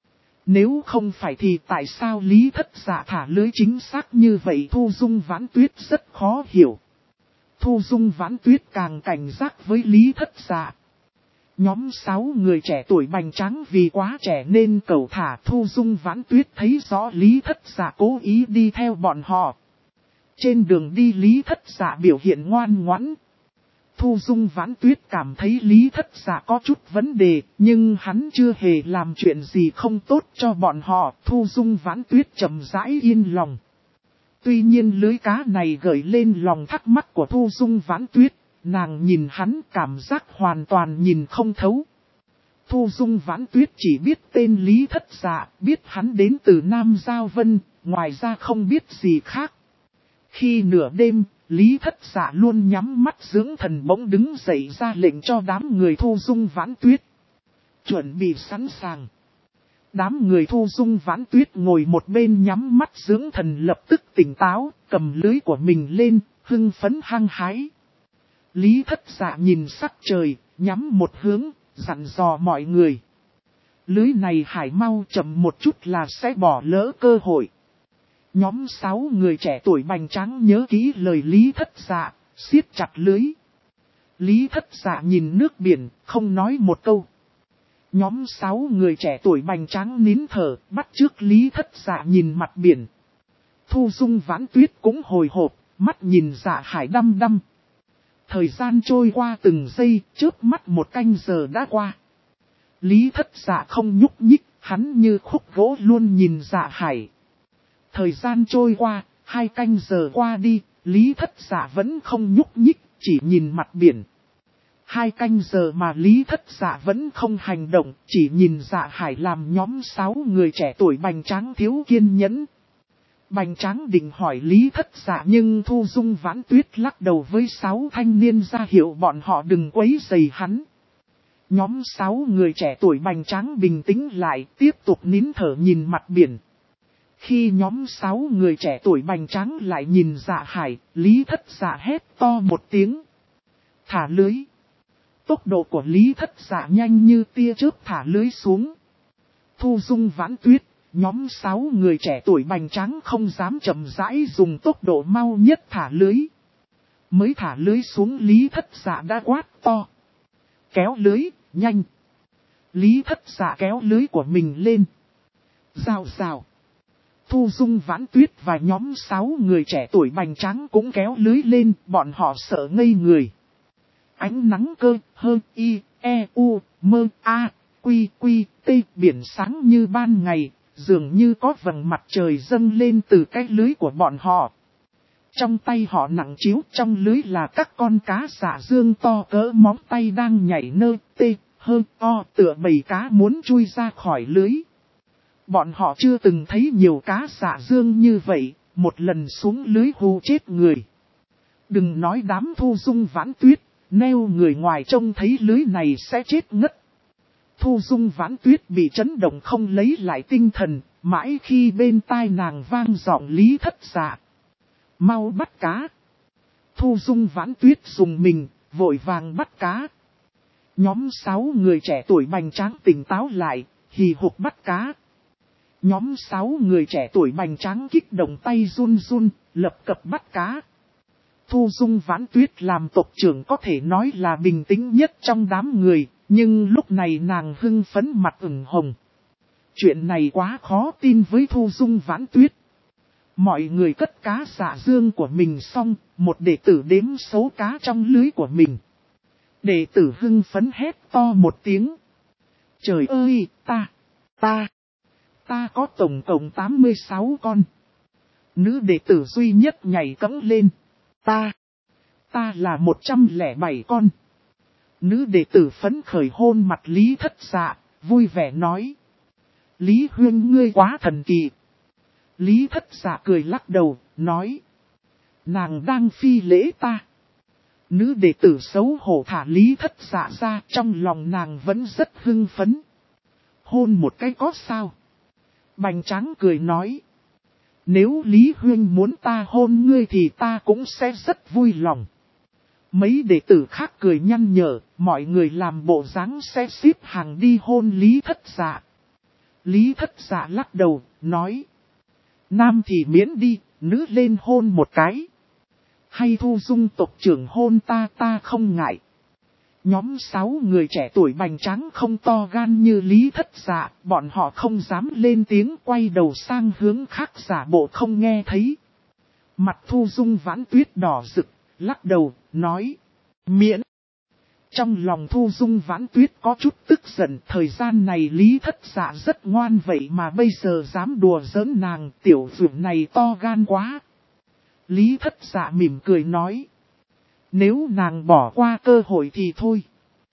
Nếu không phải thì tại sao Lý Thất Dạ thả lưới chính xác như vậy? Thu Dung Vãn Tuyết rất khó hiểu. Thu Dung Vãn Tuyết càng cảnh giác với Lý Thất Dạ. Nhóm 6 người trẻ tuổi Bành Tráng vì quá trẻ nên cẩu thả. Thu Dung Vãn Tuyết thấy rõ Lý Thất Dạ cố ý đi theo bọn họ. Trên đường đi Lý Thất Dạ biểu hiện ngoan ngoãn. Thu Dung Vãn Tuyết cảm thấy Lý Thất Dạ có chút vấn đề, nhưng hắn chưa hề làm chuyện gì không tốt cho bọn họ. Thu Dung Vãn Tuyết chậm rãi yên lòng. Tuy nhiên lưới cá này gợi lên lòng thắc mắc của Thu Dung Vãn Tuyết. Nàng nhìn hắn cảm giác hoàn toàn nhìn không thấu. Thu Dung Vãn Tuyết chỉ biết tên Lý Thất Dạ, biết hắn đến từ Nam Giao Vân, ngoài ra không biết gì khác. Khi nửa đêm, Lý Thất Dạ luôn nhắm mắt dưỡng thần bỗng đứng dậy ra lệnh cho đám người Thu Dung Vãn Tuyết. Chuẩn bị sẵn sàng. Đám người Thu Dung Vãn Tuyết ngồi một bên nhắm mắt dưỡng thần lập tức tỉnh táo, cầm lưới của mình lên, hưng phấn hăng hái. Lý Thất Dạ nhìn sắc trời, nhắm một hướng, dặn dò mọi người. Lưới này hải mau chậm một chút là sẽ bỏ lỡ cơ hội. Nhóm 6 người trẻ tuổi Bành Tráng nhớ kỹ lời Lý Thất Dạ, siết chặt lưới. Lý Thất Dạ nhìn nước biển, không nói một câu. Nhóm 6 người trẻ tuổi bành tráng nín thở, bắt chước Lý Thất Dạ nhìn mặt biển. Thu Dung Vãn Tuyết cũng hồi hộp, mắt nhìn Dạ Hải đăm đăm. Thời gian trôi qua từng giây, chớp mắt một canh giờ đã qua. Lý Thất Dạ không nhúc nhích, hắn như khúc gỗ luôn nhìn Dạ Hải. Thời gian trôi qua, 2 canh giờ qua đi, Lý Thất Dạ vẫn không nhúc nhích, chỉ nhìn mặt biển. 2 canh giờ mà Lý Thất Dạ vẫn không hành động, chỉ nhìn Dạ Hải làm nhóm 6 người trẻ tuổi bành tráng thiếu kiên nhẫn. Bành tráng định hỏi Lý Thất Dạ nhưng Thu Dung Vãn Tuyết lắc đầu với 6 thanh niên ra hiệu bọn họ đừng quấy rầy hắn. Nhóm 6 người trẻ tuổi bành tráng bình tĩnh lại, tiếp tục nín thở nhìn mặt biển. Khi nhóm 6 người trẻ tuổi bành tráng lại nhìn Dạ Hải, Lý Thất Dạ hét to một tiếng. Thả lưới. Tốc độ của Lý Thất Dạ nhanh như tia chớp thả lưới xuống. Thu Dung Vãn Tuyết, nhóm 6 người trẻ tuổi bành tráng không dám chậm rãi dùng tốc độ mau nhất thả lưới. Mới thả lưới xuống Lý Thất Dạ đã quát to. Kéo lưới, nhanh. Lý Thất Dạ kéo lưới của mình lên. Rào rào. Thu Dung Vãn Tuyết và nhóm 6 người trẻ tuổi bành tráng cũng kéo lưới lên, bọn họ sợ ngây người. Ánh nắng cơ, hơ, y, e, u, mơ, a, quy, quy, t, biển sáng như ban ngày, dường như có vầng mặt trời dâng lên từ cái lưới của bọn họ. Trong tay họ nặng chiếu, trong lưới là các con cá xả dương to cỡ móng tay đang nhảy nơ, tê, hơ, o, tựa bầy cá muốn chui ra khỏi lưới. Bọn họ chưa từng thấy nhiều cá xả dương như vậy, một lần xuống lưới hù chết người. Đừng nói đám Thu Dung Vãn Tuyết, neo người ngoài trông thấy lưới này sẽ chết ngất. Thu Dung Vãn Tuyết bị chấn động không lấy lại tinh thần, mãi khi bên tai nàng vang giọng Lý Thất Dạ. Mau bắt cá. Thu Dung Vãn Tuyết dùng mình, vội vàng bắt cá. Nhóm 6 người trẻ tuổi bành tráng tỉnh táo lại, hì hục bắt cá. Nhóm 6 người trẻ tuổi bành tráng kích động tay run run, lập cập bắt cá. Thu Dung Vãn Tuyết làm tộc trưởng có thể nói là bình tĩnh nhất trong đám người, nhưng lúc này nàng hưng phấn mặt ửng hồng. Chuyện này quá khó tin với Thu Dung Vãn Tuyết. Mọi người cất cá xả dương của mình xong, một đệ tử đếm số cá trong lưới của mình. Đệ tử hưng phấn hét to một tiếng. Trời ơi, ta có tổng cộng 86 con. Nữ đệ tử duy nhất nhảy cẫng lên. Ta là 107 con. Nữ đệ tử phấn khởi hôn mặt Lý Thất Dạ, vui vẻ nói. Lý Huyên ngươi quá thần kỳ. Lý Thất Dạ cười lắc đầu, nói. Nàng đang phi lễ ta. Nữ đệ tử xấu hổ thả Lý Thất Dạ ra, trong lòng nàng vẫn rất hưng phấn. Hôn một cái có sao? Bành tráng cười nói. Nếu Lý Huyên muốn ta hôn ngươi thì ta cũng sẽ rất vui lòng. Mấy đệ tử khác cười nhăn nhở, mọi người làm bộ dáng sẽ xếp hàng đi hôn Lý Thất Dạ. Lý Thất Dạ lắc đầu, nói. Nam thì miễn đi, nữ lên hôn một cái. Hay Thu Dung tộc trưởng hôn ta không ngại. Nhóm 6 người trẻ tuổi bành tráng không to gan như Lý Thất Dạ, bọn họ không dám lên tiếng quay đầu sang hướng khác giả bộ không nghe thấy. Mặt Thu Dung Vãn Tuyết đỏ rực, lắc đầu, nói, miễn. Trong lòng Thu Dung Vãn Tuyết có chút tức giận, thời gian này Lý Thất Dạ rất ngoan vậy mà bây giờ dám đùa giỡn nàng, tiểu dưỡng này to gan quá. Lý Thất Dạ mỉm cười nói. Nếu nàng bỏ qua cơ hội thì thôi.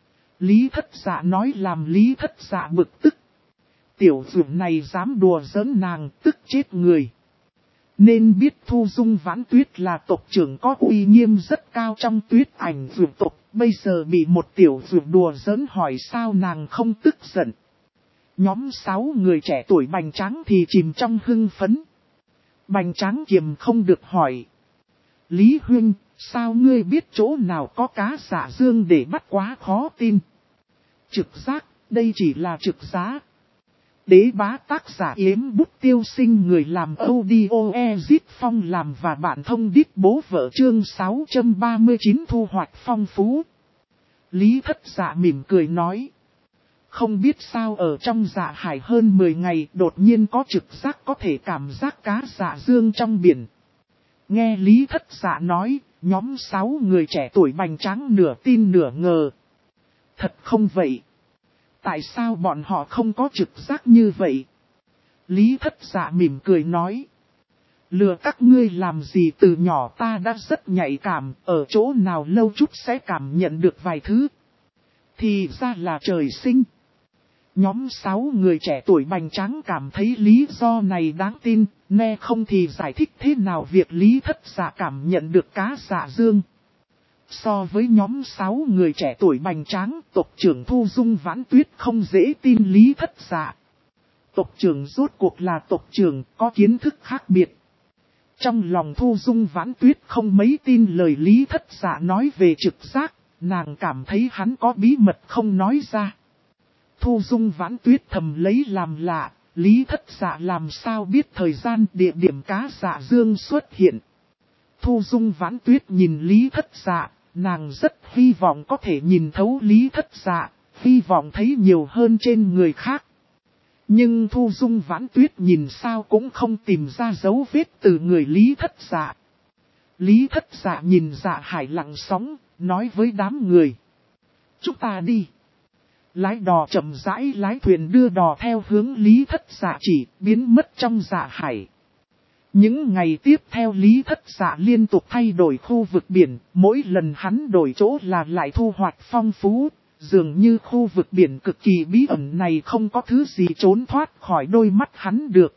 Lý Thất Dạ nói làm Lý Thất Dạ bực tức. Tiểu dưỡng này dám đùa giỡn nàng, tức chết người. Nên biết Thu Dung Vãn Tuyết là tộc trưởng có uy nghiêm rất cao trong Tuyết Ảnh dưỡng tộc. Bây giờ bị một tiểu dưỡng đùa giỡn hỏi sao nàng không tức giận. Nhóm 6 người trẻ tuổi bành tráng thì chìm trong hưng phấn. Bành tráng kiềm không được hỏi. Lý Huynh, sao ngươi biết chỗ nào có cá xả dương để bắt quá khó tin? Trực giác, đây chỉ là trực giá. Đế bá tác giả Yếm Bút Tiêu Sinh người làm audio Ezit Phong làm và bản thông đít bố vợ chương 639 thu hoạch phong phú. Lý Thất Dạ mỉm cười nói. Không biết sao ở trong Dạ Hải hơn 10 ngày đột nhiên có trực giác có thể cảm giác cá dạ dương trong biển. Nghe Lý Thất Dạ nói, nhóm 6 người trẻ tuổi bành tráng nửa tin nửa ngờ. Thật không vậy? Tại sao bọn họ không có trực giác như vậy? Lý Thất Dạ mỉm cười nói. Lừa các ngươi làm gì, từ nhỏ ta đã rất nhạy cảm, ở chỗ nào lâu chút sẽ cảm nhận được vài thứ. Thì ra là trời sinh. Nhóm 6 người trẻ tuổi bành tráng cảm thấy lý do này đáng tin, nghe không thì giải thích thế nào việc Lý Thất Dạ cảm nhận được cá dạ dương. So với nhóm 6 người trẻ tuổi bành tráng, tộc trưởng Thu Dung Vãn Tuyết không dễ tin Lý Thất Dạ. Tộc trưởng rốt cuộc là tộc trưởng, có kiến thức khác biệt. Trong lòng Thu Dung Vãn Tuyết không mấy tin lời Lý Thất Dạ nói về trực giác, nàng cảm thấy hắn có bí mật không nói ra. Thu Dung Vãn Tuyết thầm lấy làm lạ, Lý Thất Dạ làm sao biết thời gian địa điểm cá dạ dương xuất hiện. Thu Dung Vãn Tuyết nhìn Lý Thất Dạ, nàng rất hy vọng có thể nhìn thấu Lý Thất Dạ, hy vọng thấy nhiều hơn trên người khác. Nhưng Thu Dung Vãn Tuyết nhìn sao cũng không tìm ra dấu vết từ người Lý Thất Dạ. Lý Thất Dạ nhìn Dạ Hải lặng sóng, nói với đám người. Chúng ta đi. Lái đò chậm rãi lái thuyền đưa đò theo hướng Lý Thất Dạ chỉ, biến mất trong Dạ Hải. Những ngày tiếp theo Lý Thất Dạ liên tục thay đổi khu vực biển, mỗi lần hắn đổi chỗ là lại thu hoạch phong phú. Dường như khu vực biển cực kỳ bí ẩn này không có thứ gì trốn thoát khỏi đôi mắt hắn được.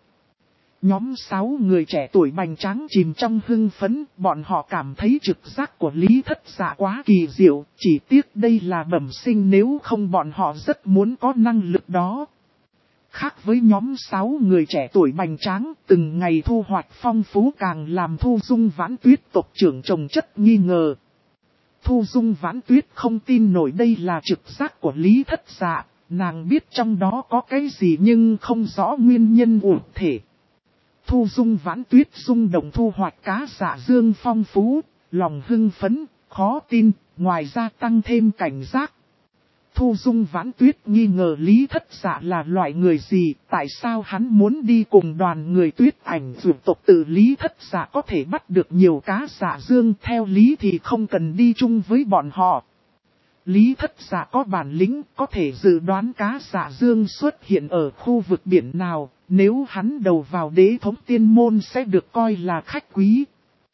Nhóm 6 người trẻ tuổi bành tráng chìm trong hưng phấn, bọn họ cảm thấy trực giác của Lý Thất Dạ quá kỳ diệu, chỉ tiếc đây là bẩm sinh nếu không bọn họ rất muốn có năng lực đó. Khác với nhóm 6 người trẻ tuổi bành tráng, từng ngày thu hoạch phong phú càng làm Thu Dung Vãn Tuyết tộc trưởng trồng chất nghi ngờ. Thu Dung Vãn Tuyết không tin nổi đây là trực giác của Lý Thất Dạ, nàng biết trong đó có cái gì nhưng không rõ nguyên nhân cụ thể. Thu Dung Vãn Tuyết rung động thu hoạch cá dạ dương phong phú, lòng hưng phấn, khó tin, ngoài ra tăng thêm cảnh giác. Thu Dung Vãn Tuyết nghi ngờ Lý Thất Dạ là loại người gì, tại sao hắn muốn đi cùng đoàn người Tuyết Ảnh Dược tộc, từ Lý Thất Dạ có thể bắt được nhiều cá dạ dương, theo lý thì không cần đi chung với bọn họ. Lý Thất Dạ có bản lĩnh, có thể dự đoán cá dạ dương xuất hiện ở khu vực biển nào, nếu hắn đầu vào Đế Thống Tiên Môn sẽ được coi là khách quý.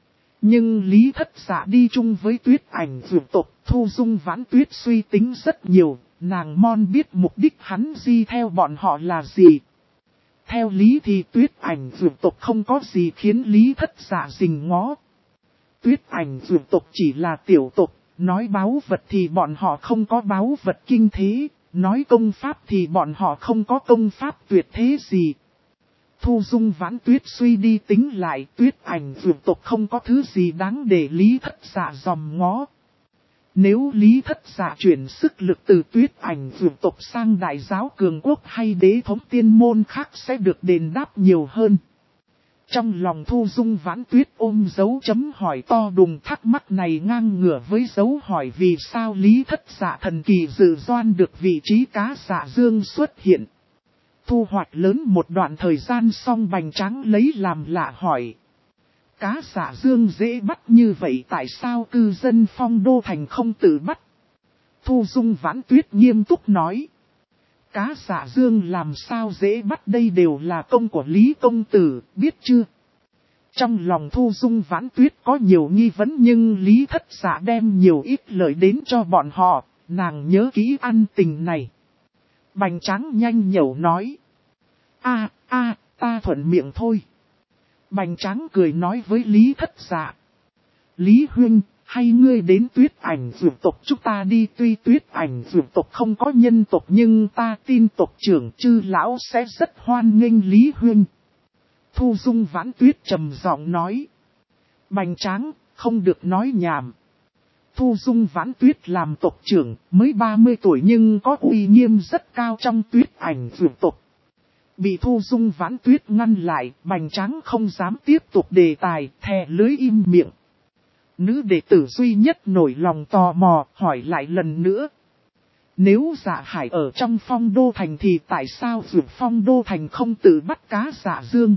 Nhưng Lý Thất Dạ đi chung với Tuyết Ảnh Dược tộc, Thu Dung Vãn Tuyết suy tính rất nhiều, nàng mon biết mục đích hắn di theo bọn họ là gì. Theo lý thì Tuyết Ảnh Dược tộc không có gì khiến Lý Thất Dạ rình ngó. Tuyết Ảnh Dược tộc chỉ là tiểu tộc, nói báu vật thì bọn họ không có báu vật kinh thế, nói công pháp thì bọn họ không có công pháp tuyệt thế gì. Thu Dung Vãn Tuyết suy đi tính lại, Tuyết Ảnh Dược tộc không có thứ gì đáng để Lý Thất Dạ dòm ngó. Nếu Lý Thất Dạ chuyển sức lực từ Tuyết Ảnh Dược tộc sang Đại Giáo Cường Quốc hay Đế Thống Tiên Môn khác sẽ được đền đáp nhiều hơn. Trong lòng Thu Dung Vãn Tuyết ôm dấu chấm hỏi to đùng, thắc mắc này ngang ngửa với dấu hỏi vì sao Lý Thất Dạ thần kỳ dự đoán được vị trí cá dạ dương xuất hiện. Thu hoạch lớn một đoạn thời gian xong bành tráng lấy làm lạ hỏi. Cá dạ dương dễ bắt như vậy tại sao cư dân Phong Đô Thành không tự bắt? Thu Dung Vãn Tuyết nghiêm túc nói. Cá dạ dương làm sao dễ bắt, đây đều là công của Lý Công Tử, biết chưa? Trong lòng Thu Dung Vãn Tuyết có nhiều nghi vấn nhưng Lý Thất Dạ đem nhiều ít lợi đến cho bọn họ, nàng nhớ kỹ ăn tình này. Bành tráng nhanh nhẩu nói. Ta thuận miệng thôi. Bành tráng cười nói với Lý Thất Dạ. Lý Huynh, hay ngươi đến Tuyết Ảnh Dược tộc chúng ta đi, tuy Tuyết Ảnh Dược tộc không có nhân tộc nhưng ta tin tộc trưởng Chư lão sẽ rất hoan nghênh Lý Huynh. Thu Dung Vãn Tuyết trầm giọng nói. Bành tráng, không được nói nhảm. Thu Dung Vãn Tuyết làm tộc trưởng, mới 30 tuổi nhưng có uy nghiêm rất cao trong Tuyết Ảnh Dược tộc. Bị Thu Dung Vãn Tuyết ngăn lại, bành tráng không dám tiếp tục đề tài, thè lưới im miệng. Nữ đệ tử duy nhất nổi lòng tò mò, hỏi lại lần nữa. Nếu Dạ Hải ở trong Phong Đô Thành thì tại sao Dược Phong Đô Thành không tự bắt cá Dạ Dương?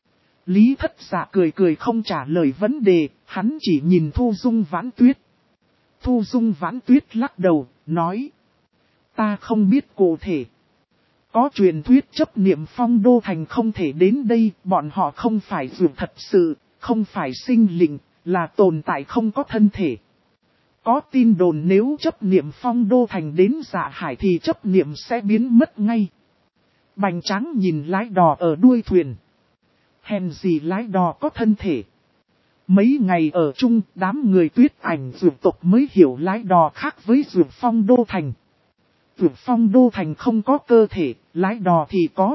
Lý Thất Dạ cười cười không trả lời vấn đề, hắn chỉ nhìn Thu Dung Vãn Tuyết. Thu Dung Vãn Tuyết lắc đầu, nói. Ta không biết cụ thể. Có truyền thuyết chấp niệm Phong Đô Thành không thể đến đây, bọn họ không phải dược thật sự, không phải sinh linh, là tồn tại không có thân thể. Có tin đồn nếu chấp niệm Phong Đô Thành đến Dạ Hải thì chấp niệm sẽ biến mất ngay. Bành Tráng nhìn lái đò ở đuôi thuyền. Hèn gì lái đò có thân thể. Mấy ngày ở chung, đám người Tuyết Ảnh dược tộc mới hiểu lái đò khác với dược Phong Đô Thành. Dược Phong Đô Thành không có cơ thể, lái đò thì có.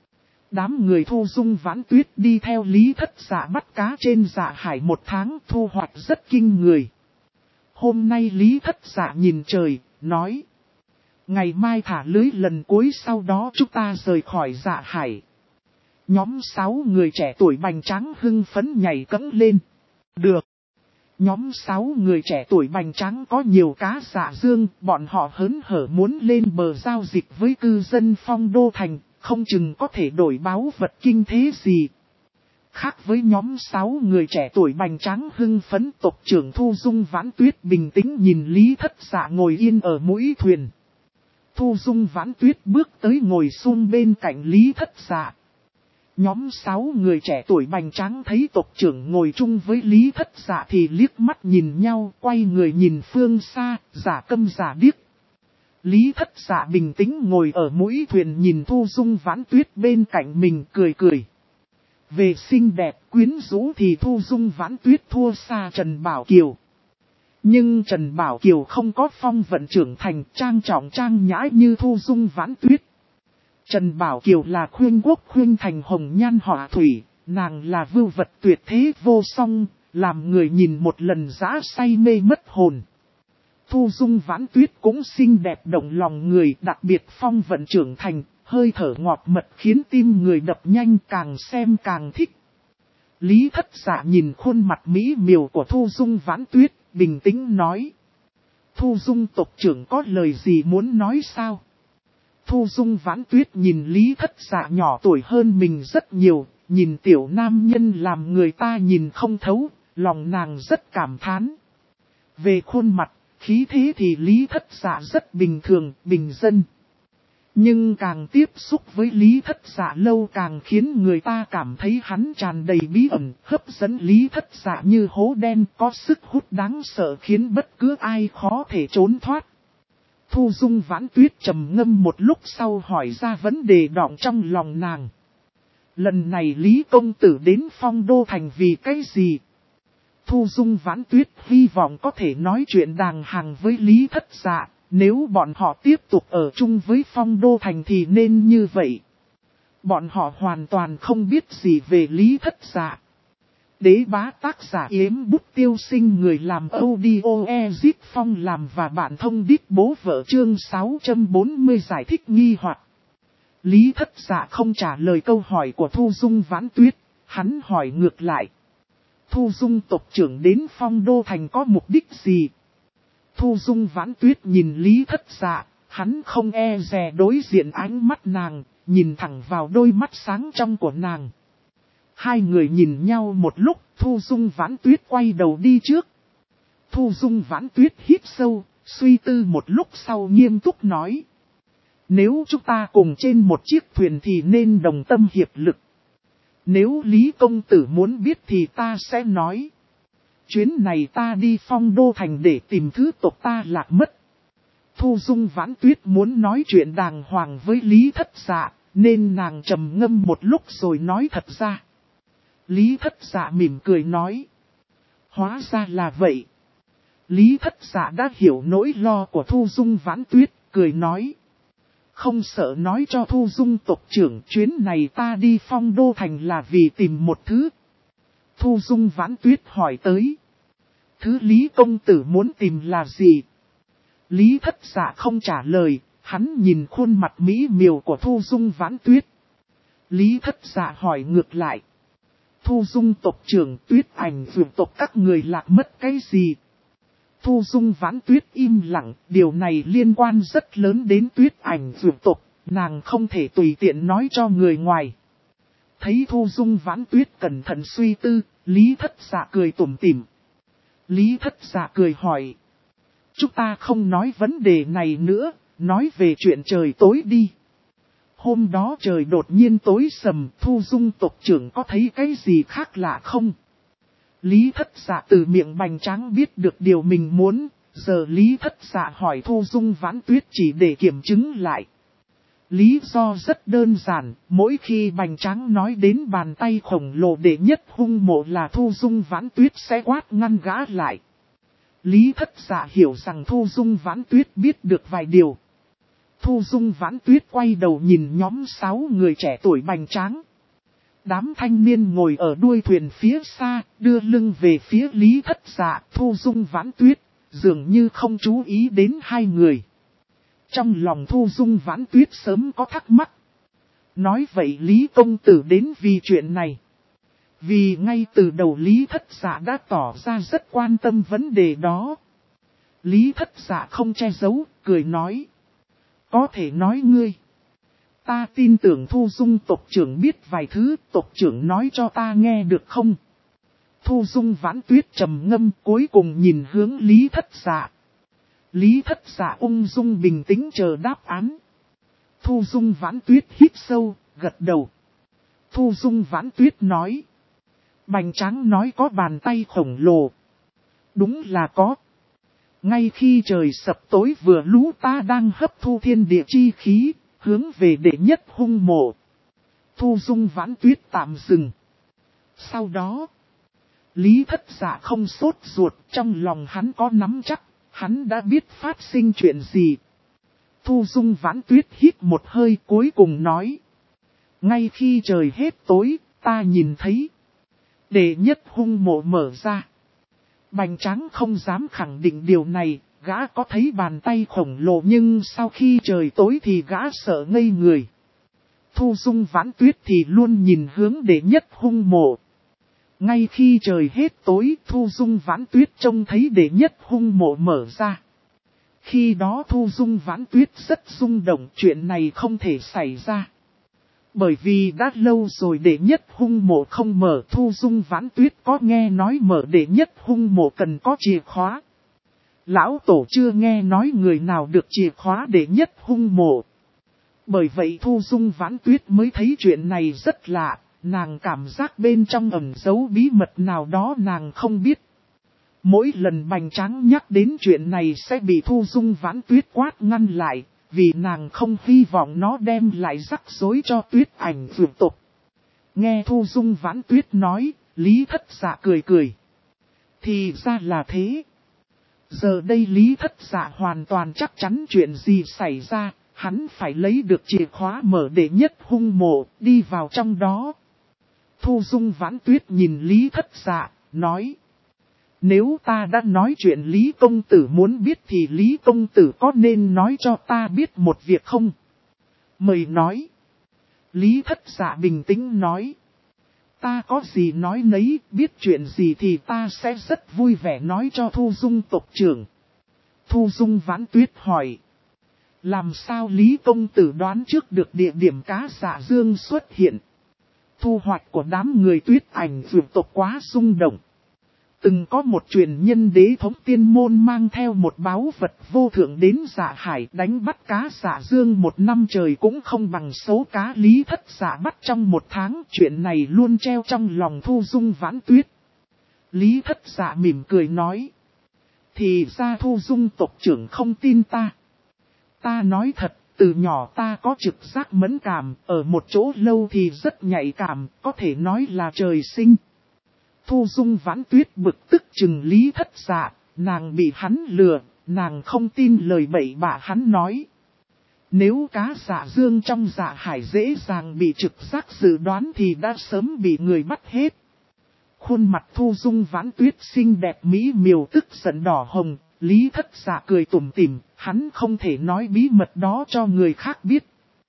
Đám người Thu Dung Vãn Tuyết đi theo Lý Thất Dạ bắt cá trên Dạ Hải 1 tháng, thu hoạch rất kinh người. Hôm nay Lý Thất Dạ nhìn trời, nói. Ngày mai thả lưới lần cuối, sau đó chúng ta rời khỏi Dạ Hải. Nhóm 6 người trẻ tuổi Bành Tráng hưng phấn nhảy cẫng lên. Được. Nhóm 6 người trẻ tuổi Bành Tráng có nhiều cá Dạ Dương, bọn họ hớn hở muốn lên bờ giao dịch với cư dân Phong Đô Thành, không chừng có thể đổi báu vật kinh thế gì. Khác với nhóm 6 người trẻ tuổi Bành Tráng hưng phấn, tộc trưởng Thu Dung Vãn Tuyết bình tĩnh nhìn Lý Thất Dạ ngồi yên ở mũi thuyền. Thu Dung Vãn Tuyết bước tới ngồi xuống bên cạnh Lý Thất Dạ. Nhóm 6 người trẻ tuổi Bành Tráng thấy tộc trưởng ngồi chung với Lý Thất Dạ thì liếc mắt nhìn nhau, quay người nhìn phương xa, giả câm giả điếc. Lý Thất Dạ bình tĩnh ngồi ở mũi thuyền nhìn Thu Dung Vãn Tuyết bên cạnh mình cười cười. Về xinh đẹp quyến rũ thì Thu Dung Vãn Tuyết thua xa Trần Bảo Kiều. Nhưng Trần Bảo Kiều không có phong vận trưởng thành trang trọng trang nhã như Thu Dung Vãn Tuyết. Trần Bảo Kiều là khuyên quốc khuyên thành hồng nhan họa thủy, nàng là vưu vật tuyệt thế vô song, làm người nhìn một lần dã say mê mất hồn. Thu Dung Vãn Tuyết cũng xinh đẹp động lòng người, đặc biệt phong vận trưởng thành, hơi thở ngọt mật khiến tim người đập nhanh, càng xem càng thích. Lý Thất Dạ nhìn khuôn mặt mỹ miều của Thu Dung Vãn Tuyết, bình tĩnh nói. Thu Dung tộc trưởng có lời gì muốn nói sao? Thu Dung Vãn Tuyết nhìn Lý Thất Dạ nhỏ tuổi hơn mình rất nhiều, nhìn tiểu nam nhân làm người ta nhìn không thấu, lòng nàng rất cảm thán. Về khuôn mặt, khí thế thì Lý Thất Dạ rất bình thường, bình dân. Nhưng càng tiếp xúc với Lý Thất Dạ lâu càng khiến người ta cảm thấy hắn tràn đầy bí ẩn, hấp dẫn Lý Thất Dạ như hố đen, có sức hút đáng sợ khiến bất cứ ai khó thể trốn thoát. Thu Dung Vãn Tuyết trầm ngâm một lúc sau hỏi ra vấn đề đọng trong lòng nàng. Lần này Lý công tử đến Phong Đô Thành vì cái gì? Thu Dung Vãn Tuyết hy vọng có thể nói chuyện đàng hoàng với Lý Thất Dạ, nếu bọn họ tiếp tục ở chung với Phong Đô Thành thì nên như vậy. Bọn họ hoàn toàn không biết gì về Lý Thất Dạ. Đế bá tác giả Yếm Bút Tiêu Sinh, người làm audio Ezip Phong làm và bạn thông đít bố vợ, chương 640 giải thích nghi hoặc. Lý Thất Dạ không trả lời câu hỏi của Thu Dung Vãn Tuyết, hắn hỏi ngược lại. Thu Dung tộc trưởng đến Phong Đô Thành có mục đích gì? Thu Dung Vãn Tuyết nhìn Lý Thất Dạ, hắn không e dè đối diện ánh mắt nàng, nhìn thẳng vào đôi mắt sáng trong của nàng. Hai người nhìn nhau một lúc, Thu Dung Vãn Tuyết quay đầu đi trước. Thu Dung Vãn Tuyết hít sâu, suy tư một lúc sau nghiêm túc nói. Nếu chúng ta cùng trên một chiếc thuyền thì nên đồng tâm hiệp lực. Nếu Lý công tử muốn biết thì ta sẽ nói. Chuyến này ta đi Phong Đô Thành để tìm thứ tộc ta lạc mất. Thu Dung Vãn Tuyết muốn nói chuyện đàng hoàng với Lý Thất Dạ, nên nàng trầm ngâm một lúc rồi nói thật ra. Lý Thất Dạ mỉm cười nói. Hóa ra là vậy. Lý Thất Dạ đã hiểu nỗi lo của Thu Dung Vãn Tuyết, cười nói. Không sợ nói cho Thu Dung tộc trưởng, chuyến này ta đi Phong Đô Thành là vì tìm một thứ. Thu Dung Vãn Tuyết hỏi tới. Thứ Lý công tử muốn tìm là gì? Lý Thất Dạ không trả lời, hắn nhìn khuôn mặt mỹ miều của Thu Dung Vãn Tuyết. Lý Thất Dạ hỏi ngược lại. Thu Dung tộc trưởng, Tuyết Ảnh vượt tộc các người lạc mất cái gì? Thu Dung Vãn Tuyết im lặng, điều này liên quan rất lớn đến Tuyết Ảnh Dược tộc, nàng không thể tùy tiện nói cho người ngoài. Thấy Thu Dung Vãn Tuyết cẩn thận suy tư, Lý Thất Dạ cười tủm tỉm. Lý Thất Dạ cười hỏi. Chúng ta không nói vấn đề này nữa, nói về chuyện trời tối đi. Hôm đó trời đột nhiên tối sầm, Thu Dung tộc trưởng có thấy cái gì khác lạ không? Lý Thất Dạ từ miệng Bành Tráng biết được điều mình muốn, giờ Lý Thất Dạ hỏi Thu Dung Vãn Tuyết chỉ để kiểm chứng lại. Lý do rất đơn giản, mỗi khi Bành Tráng nói đến bàn tay khổng lồ đệ nhất hung mộ là Thu Dung Vãn Tuyết sẽ quát ngăn gã lại. Lý Thất Dạ hiểu rằng Thu Dung Vãn Tuyết biết được vài điều. Thu Dung Vãn Tuyết quay đầu nhìn nhóm 6 người trẻ tuổi Bành Tráng. Đám thanh niên ngồi ở đuôi thuyền phía xa, đưa lưng về phía Lý Thất Dạ, Thu Dung Vãn Tuyết, dường như không chú ý đến hai người. Trong lòng Thu Dung Vãn Tuyết sớm có thắc mắc. Nói vậy Lý công tử đến vì chuyện này. Vì ngay từ đầu Lý Thất Dạ đã tỏ ra rất quan tâm vấn đề đó. Lý Thất Dạ không che giấu, cười nói. Có thể nói ngươi. Ta tin tưởng Thu Dung tộc trưởng biết vài thứ, tộc trưởng nói cho ta nghe được không? Thu Dung Vãn Tuyết trầm ngâm cuối cùng nhìn hướng Lý Thất Dạ. Lý Thất Dạ ung dung bình tĩnh chờ đáp án. Thu Dung Vãn Tuyết hít sâu, gật đầu. Thu Dung Vãn Tuyết nói. Bành Tráng nói có bàn tay khổng lồ. Đúng là có. Ngay khi trời sập tối vừa lũ ta đang hấp thu thiên địa chi khí, hướng về đệ nhất hung mộ. Thu Dung Vãn Tuyết tạm dừng. Sau đó, Lý Thất Dạ không sốt ruột, trong lòng hắn có nắm chắc, hắn đã biết phát sinh chuyện gì. Thu Dung Vãn Tuyết hít một hơi cuối cùng nói. Ngay khi trời hết tối, ta nhìn thấy đệ nhất hung mộ mở ra. Bành Tráng không dám khẳng định điều này, gã có thấy bàn tay khổng lồ nhưng sau khi trời tối thì gã sợ ngây người. Thu Dung Vãn Tuyết thì luôn nhìn hướng đệ nhất hung mộ. Ngay khi trời hết tối, Thu Dung Vãn Tuyết trông thấy đệ nhất hung mộ mở ra. Khi đó Thu Dung Vãn Tuyết rất rung động, chuyện này không thể xảy ra. Bởi vì đã lâu rồi đệ nhất hung mộ không mở. Thu Dung Vãn Tuyết có nghe nói mở đệ nhất hung mộ cần có chìa khóa. Lão tổ chưa nghe nói người nào được chìa khóa đệ nhất hung mộ. Bởi vậy Thu Dung Vãn Tuyết mới thấy chuyện này rất lạ, nàng cảm giác bên trong ẩn giấu bí mật nào đó nàng không biết. Mỗi lần Bành Tráng nhắc đến chuyện này sẽ bị Thu Dung Vãn Tuyết quát ngăn lại, vì nàng không hy vọng nó đem lại rắc rối cho Tuyết Ảnh Dược tộc. Nghe Thu Dung Vãn Tuyết nói, Lý Thất Dạ cười cười. Thì ra là thế. Giờ đây Lý Thất Dạ hoàn toàn chắc chắn chuyện gì xảy ra, hắn phải lấy được chìa khóa mở đệ nhất hung mộ, đi vào trong đó. Thu Dung Vãn Tuyết nhìn Lý Thất Dạ, nói. Nếu ta đã nói chuyện Lý công tử muốn biết thì Lý công tử có nên nói cho ta biết một việc không? Mời nói. Lý Thất Dạ bình tĩnh nói. Ta có gì nói nấy, biết chuyện gì thì ta sẽ rất vui vẻ nói cho Thu Dung tộc trưởng. Thu Dung Vãn Tuyết hỏi. Làm sao Lý công tử đoán trước được địa điểm cá Dạ Dương xuất hiện? Thu hoạch của đám người Tuyết Ảnh Dược tộc quá xung động. Từng có một truyền nhân đế thống tiên môn mang theo một báu vật vô thượng đến Dạ Hải đánh bắt cá Dạ Dương một năm trời cũng không bằng số cá Lý Thất Dạ bắt trong một tháng. Chuyện này luôn treo trong lòng Thu Dung Vãn Tuyết. Lý Thất Dạ mỉm cười nói. Thì ra Thu Dung tộc trưởng không tin ta. Ta nói thật, từ nhỏ ta có trực giác mẫn cảm, ở một chỗ lâu thì rất nhạy cảm, có thể nói là trời sinh. Thu Dung Vãn Tuyết bực tức chừng Lý Thất Dạ, nàng bị hắn lừa, nàng không tin lời bậy bạ hắn nói. Nếu cá Dạ Dương trong Dạ Hải dễ dàng bị trực giác dự đoán thì đã sớm bị người bắt hết. Khuôn mặt Thu Dung Vãn Tuyết xinh đẹp mỹ miều tức giận đỏ hồng, Lý Thất Dạ cười tủm tỉm, hắn không thể nói bí mật đó cho người khác biết.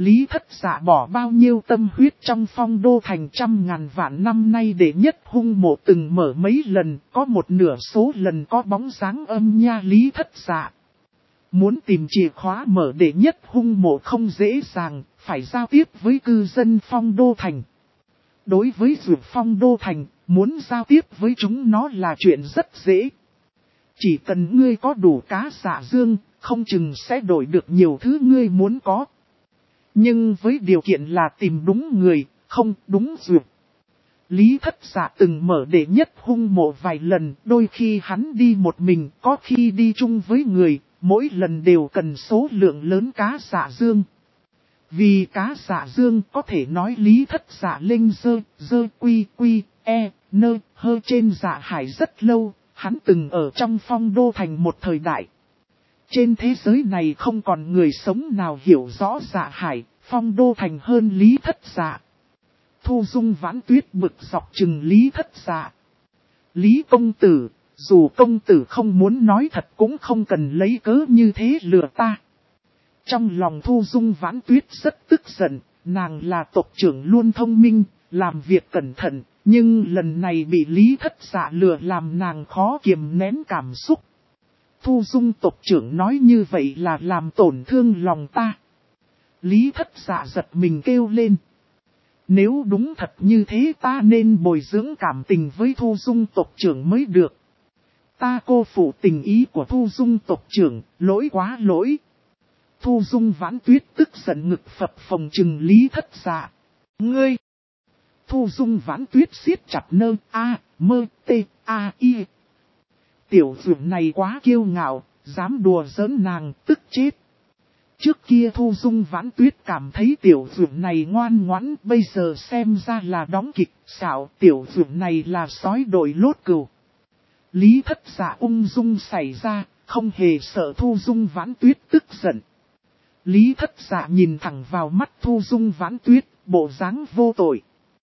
Lý Thất Dạ bỏ bao nhiêu tâm huyết trong Phong Đô Thành trăm ngàn vạn năm nay để nhất hung mộ từng mở mấy lần, có một nửa số lần có bóng dáng âm nha Lý Thất Dạ. Muốn tìm chìa khóa mở để nhất hung mộ không dễ dàng, phải giao tiếp với cư dân Phong Đô Thành. Đối với dược Phong Đô Thành, muốn giao tiếp với chúng nó là chuyện rất dễ. Chỉ cần ngươi có đủ cá dạ dương, không chừng sẽ đổi được nhiều thứ ngươi muốn có. Nhưng với điều kiện là tìm đúng người, không đúng dược. Lý Thất Dạ từng mở đệ nhất hung mộ vài lần, đôi khi hắn đi một mình, có khi đi chung với người, mỗi lần đều cần số lượng lớn cá dạ dương. Vì cá dạ dương có thể nói Lý Thất Dạ lên dơ quy nơ hơ trên dạ hải rất lâu, hắn từng ở trong Phong Đô Thành một thời đại. Trên thế giới này không còn người sống nào hiểu rõ dạ hải, Phong Đô Thành hơn Lý Thất Dạ. Thu Dung Vãn Tuyết bực dọc chừng Lý Thất Dạ. Lý công tử, dù công tử không muốn nói thật cũng không cần lấy cớ như thế lừa ta. Trong lòng Thu Dung Vãn Tuyết rất tức giận, nàng là tộc trưởng luôn thông minh, làm việc cẩn thận, nhưng lần này bị Lý Thất Dạ lừa làm nàng khó kiềm nén cảm xúc. Thu Dung tộc trưởng nói như vậy là làm tổn thương lòng ta. Lý Thất Dạ giật mình kêu lên. Nếu đúng thật như thế ta nên bồi dưỡng cảm tình với Thu Dung tộc trưởng mới được. Ta cô phụ tình ý của Thu Dung tộc trưởng, lỗi quá lỗi. Thu Dung Vãn Tuyết tức giận ngực phập phồng chừng Lý Thất Dạ. Ngươi! Thu Dung Vãn Tuyết siết chặt nơ i. Tiểu dược này quá kiêu ngạo, dám đùa giỡn nàng, tức chết. Trước kia Thu Dung Vãn Tuyết cảm thấy tiểu dược này ngoan ngoãn, bây giờ xem ra là đóng kịch, xạo tiểu dược này là sói đội lốt cừu. Lý Thất Dạ ung dung xảy ra, không hề sợ Thu Dung Vãn Tuyết tức giận. Lý Thất Dạ nhìn thẳng vào mắt Thu Dung Vãn Tuyết, bộ dáng vô tội.